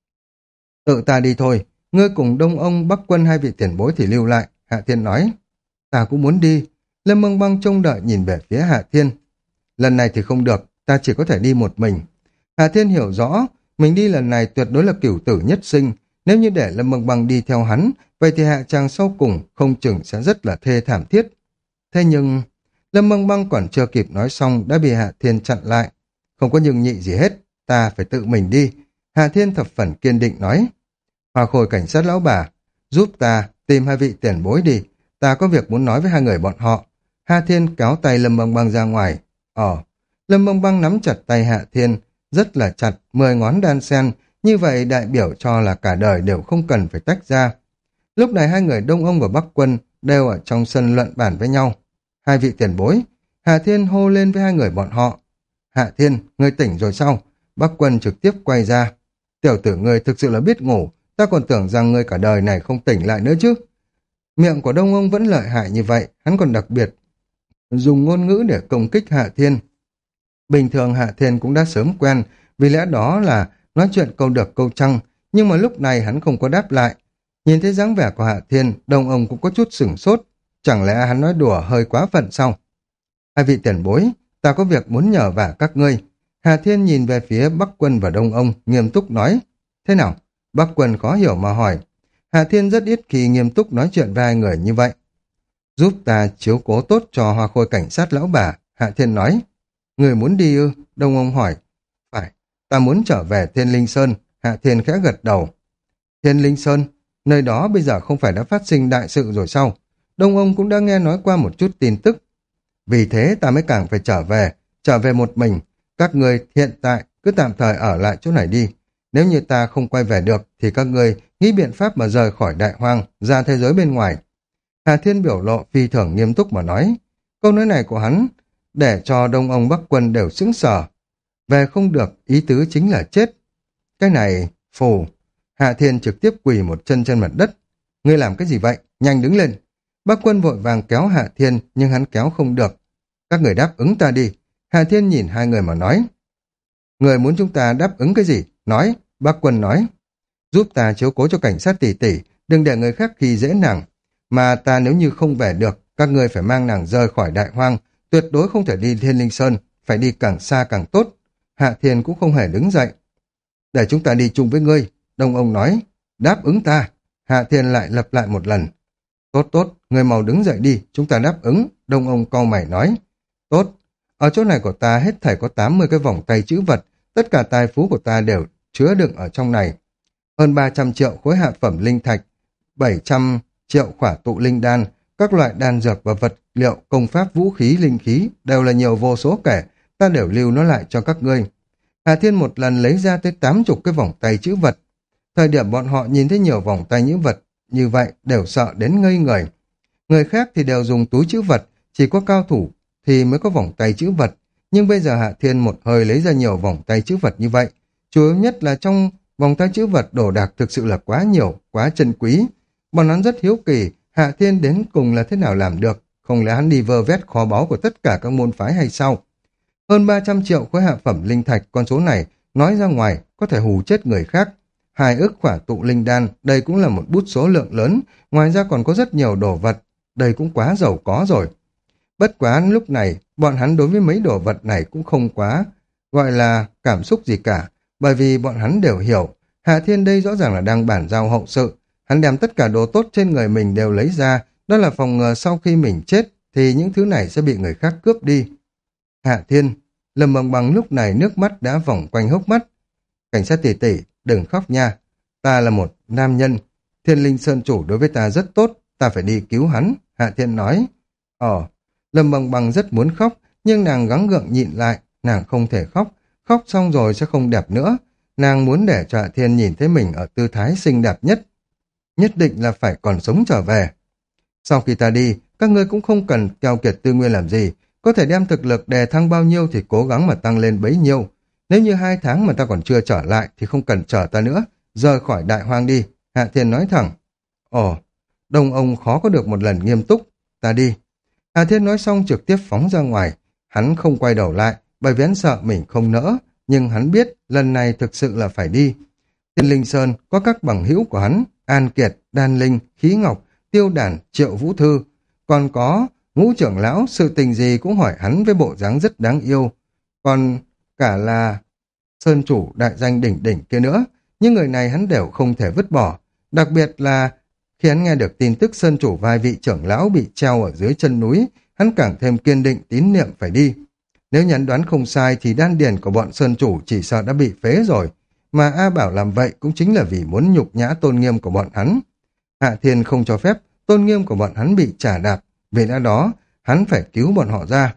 A: Tự ta đi thôi, ngươi cùng Đông Ông Bắc Quân hai vị tiền bối thì lưu lại, Hạ Thiên nói. Ta cũng muốn đi. Lâm Băng Băng trông đợi nhìn về phía Hạ Thiên. Lần này thì không được, ta chỉ có thể đi một mình. Hạ Thiên hiểu rõ, mình đi lần này tuyệt đối là cửu tử nhất sinh. Nếu như để Lâm Băng Băng đi theo hắn, vậy thì hạ tràng sau cùng không chừng sẽ rất là thê thảm thiết. Thế nhưng, Lâm Băng Băng còn chưa kịp nói xong đã bị Hạ Thiên chặn lại. Không có nhưng nhị gì hết, ta phải tự mình đi. Hạ Thiên thập phần kiên định nói. Hoa Khôi cảnh sát lão bà, giúp ta tìm hai vị tiền bối đi. Ta có việc muốn nói với hai người bọn họ. Hạ Thiên kéo tay Lâm Băng Băng ra ngoài. Ờ, Lâm Băng Băng nắm chặt tay Hạ Thiên, rất là chặt, mười ngón đan sen, như vậy đại biểu cho là cả đời đều không cần phải tách ra. Lúc này hai người Đông Ông và Bắc Quân đều ở trong sân luận bàn với nhau. Hai vị tiền bối, Hạ Thiên hô lên với hai người bọn họ. Hạ Thiên, ngươi tỉnh rồi sao? Bắc Quân trực tiếp quay ra. Tiểu tử ngươi thực sự là biết ngủ, ta còn tưởng rằng ngươi cả đời này không tỉnh lại nữa chứ. Miệng của Đông Ông vẫn lợi hại như vậy, hắn còn đặc biệt dùng ngôn ngữ để công kích Hạ Thiên. Bình thường Hạ Thiên cũng đã sớm quen, vì lẽ đó là nói chuyện câu được câu trăng, nhưng mà lúc này hắn không có đáp lại. Nhìn thấy dáng vẻ của Hạ Thiên, Đông Ông cũng có chút sửng sốt, chẳng lẽ hắn nói đùa hơi quá phận sao? Hai vị tiền bối, ta có việc muốn nhờ vả các ngươi. Hạ Thiên nhìn về phía Bắc Quân và Đông Ông, nghiêm túc nói. Thế nào? Bắc Quân khó hiểu mà hỏi. Hạ Thiên rất ít khi nghiêm túc nói chuyện với hai người như vậy. Giúp ta chiếu cố tốt cho Hoa Khôi cảnh sát lão bà, Hạ Thiên nói. Người muốn đi ư? Đông Ông hỏi. Phải, ta muốn trở về Thiên Linh Sơn, Hạ Thiên khẽ gật đầu. Thiên Linh Sơn, nơi đó bây giờ không phải đã phát sinh đại sự rồi sao? Đông Ông cũng đã nghe nói qua một chút tin tức. Vì thế ta mới càng phải trở về, trở về một mình. Các ngươi hiện tại cứ tạm thời ở lại chỗ này đi. Nếu như ta không quay về được thì các ngươi nghĩ biện pháp mà rời khỏi đại hoang, ra thế giới bên ngoài. Hà Thiên biểu lộ phi thường nghiêm túc mà nói. Câu nói này của hắn để cho Đông Ông Bắc Quân đều sững sờ. Về không được, ý tứ chính là chết. Cái này, phù. Hạ Thiên trực tiếp quỳ một chân trên mặt đất. Ngươi làm cái gì vậy? Nhanh đứng lên. Bắc Quân vội vàng kéo Hạ Thiên, nhưng hắn kéo không được. Các người đáp ứng ta đi. Hạ Thiên nhìn hai người mà nói. Người muốn chúng ta đáp ứng cái gì? Nói. Bắc Quân nói. Giúp ta chiếu cố cho cảnh sát tỷ tỷ, đừng để người khác khi dễ nàng. Mà ta nếu như không về được, các người phải mang nàng rời khỏi đại hoang, tuyệt đối không thể đi Thiên Linh Sơn, phải đi càng xa càng tốt. Hạ Thiên cũng không hề đứng dậy. Để chúng ta đi chung với ngươi, Đông Ông nói. Đáp ứng ta. Hạ Thiên lại lặp lại một lần. Tốt tốt, người mau đứng dậy đi, chúng ta đáp ứng. Đông Ông cau mày nói. Tốt, ở chỗ này của ta hết thảy có tám mươi cái vòng tay chữ vật, tất cả tài phú của ta đều chứa đựng ở trong này. Hơn ba trăm triệu khối hạ phẩm linh thạch, bảy trăm triệu khỏa tụ linh đan, các loại đan dược và vật liệu, công pháp, vũ khí, linh khí đều là nhiều vô số kể, ta đều lưu nó lại cho các ngươi. Hà Thiên một lần lấy ra tới tám chục cái vòng tay chữ vật. Thời điểm bọn họ nhìn thấy nhiều vòng tay chữ vật như vậy đều sợ đến ngây người. Người khác thì đều dùng túi chữ vật, chỉ có cao thủ thì mới có vòng tay chữ vật. Nhưng bây giờ Hạ Thiên một hơi lấy ra nhiều vòng tay chữ vật như vậy. Chủ yếu nhất là trong vòng tay chữ vật đồ đạc thực sự là quá nhiều, quá chân quý. Bọn hắn rất hiếu kỳ, Hạ Thiên đến cùng là thế nào làm được, không lẽ hắn đi vơ vét kho báu của tất cả các môn phái hay sao? Hơn ba trăm triệu khối hạ phẩm linh thạch, con số này nói ra ngoài có thể hù chết người khác. Hai ức khỏa tụ linh đan, đây cũng là một bút số lượng lớn, ngoài ra còn có rất nhiều đồ vật, đây cũng quá giàu có rồi. Bất quá lúc này, bọn hắn đối với mấy đồ vật này cũng không quá, gọi là cảm xúc gì cả, bởi vì bọn hắn đều hiểu, Hạ Thiên đây rõ ràng là đang bản giao hậu sự, hắn đem tất cả đồ tốt trên người mình đều lấy ra, đó là phòng ngừa sau khi mình chết, thì những thứ này sẽ bị người khác cướp đi. Hạ Thiên, Lâm Bằng Bằng lúc này nước mắt đã vòng quanh hốc mắt. Cảnh sát tỷ tỷ, đừng khóc nha, ta là một nam nhân, Thiên Linh Sơn chủ đối với ta rất tốt, ta phải đi cứu hắn, Hạ Thiên nói. Ồ, Lâm Bằng Bằng rất muốn khóc, nhưng nàng gắng gượng nhịn lại, nàng không thể khóc, khóc xong rồi sẽ không đẹp nữa. Nàng muốn để cho Hạ Thiên nhìn thấy mình ở tư thái xinh đẹp nhất. Nhất định là phải còn sống trở về. Sau khi ta đi, các ngươi cũng không cần keo kiệt tư nguyên làm gì, có thể đem thực lực đề thăng bao nhiêu thì cố gắng mà tăng lên bấy nhiêu. Nếu như hai tháng mà ta còn chưa trở lại thì không cần chờ ta nữa, rời khỏi đại hoang đi, Hạ Thiên nói thẳng. Ồ, Đông ông khó có được một lần nghiêm túc, ta đi. Hạ Thiên nói xong trực tiếp phóng ra ngoài, hắn không quay đầu lại, bởi vì hắn sợ mình không nỡ, nhưng hắn biết lần này thực sự là phải đi. Thiên Linh Sơn có các bằng hữu của hắn, An Kiệt, Đan Linh, Khí Ngọc, Tiêu Đản, Triệu Vũ Thư, còn có Ngũ trưởng lão, sự tình gì cũng hỏi hắn với bộ dáng rất đáng yêu, còn cả là Sơn chủ đại danh đỉnh đỉnh kia nữa, nhưng người này hắn đều không thể vứt bỏ, đặc biệt là khi hắn nghe được tin tức Sơn chủ vài vị trưởng lão bị treo ở dưới chân núi, hắn càng thêm kiên định tín niệm phải đi. Nếu nhắn đoán không sai thì đan điền của bọn Sơn chủ chỉ sợ đã bị phế rồi, mà A Bảo làm vậy cũng chính là vì muốn nhục nhã tôn nghiêm của bọn hắn. Hạ Thiên không cho phép tôn nghiêm của bọn hắn bị chà đạp, vì lẽ đó hắn phải cứu bọn họ ra.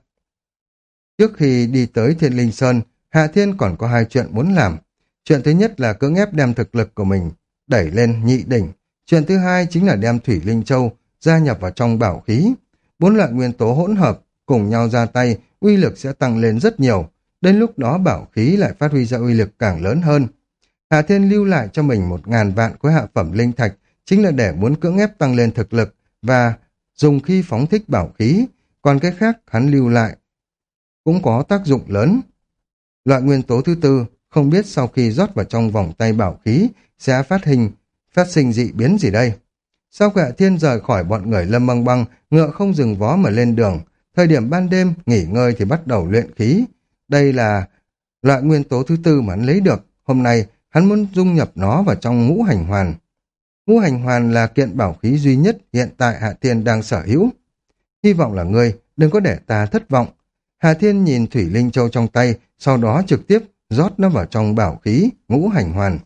A: Trước khi đi tới Thiên Linh Sơn, Hạ Thiên còn có hai chuyện muốn làm. Chuyện thứ nhất là cưỡng ép đem thực lực của mình đẩy lên nhị đỉnh. Chuyện thứ hai chính là đem Thủy Linh Châu gia nhập vào trong bảo khí. Bốn loại nguyên tố hỗn hợp cùng nhau ra tay, uy lực sẽ tăng lên rất nhiều. Đến lúc đó bảo khí lại phát huy ra uy lực càng lớn hơn. Hạ Thiên lưu lại cho mình một ngàn vạn khối hạ phẩm linh thạch, chính là để muốn cưỡng ép tăng lên thực lực và dùng khi phóng thích bảo khí, còn cái khác hắn lưu lại cũng có tác dụng lớn. Loại nguyên tố thứ tư, không biết sau khi rót vào trong vòng tay bảo khí sẽ phát hình, phát sinh dị biến gì đây. Sau khi Hạ Thiên rời khỏi bọn người Lâm Băng Băng, ngựa không dừng vó mà lên đường, thời điểm ban đêm nghỉ ngơi thì bắt đầu luyện khí. Đây là loại nguyên tố thứ tư mà hắn lấy được, hôm nay hắn muốn dung nhập nó vào trong ngũ hành hoàn. Ngũ hành hoàn là kiện bảo khí duy nhất hiện tại Hạ Thiên đang sở hữu. Hy vọng là ngươi, đừng có để ta thất vọng. Hạ Thiên nhìn Thủy Linh Châu trong tay, sau đó trực tiếp rót nó vào trong bảo khí, ngũ hành hoàn.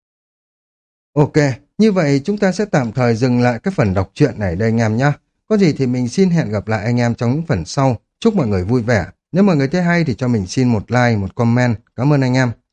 A: Ok, như vậy chúng ta sẽ tạm thời dừng lại cái phần đọc truyện này đây anh em nhé. Có gì thì mình xin hẹn gặp lại anh em trong những phần sau. Chúc mọi người vui vẻ. Nếu mọi người thấy hay thì cho mình xin một like, một comment. Cảm ơn anh em.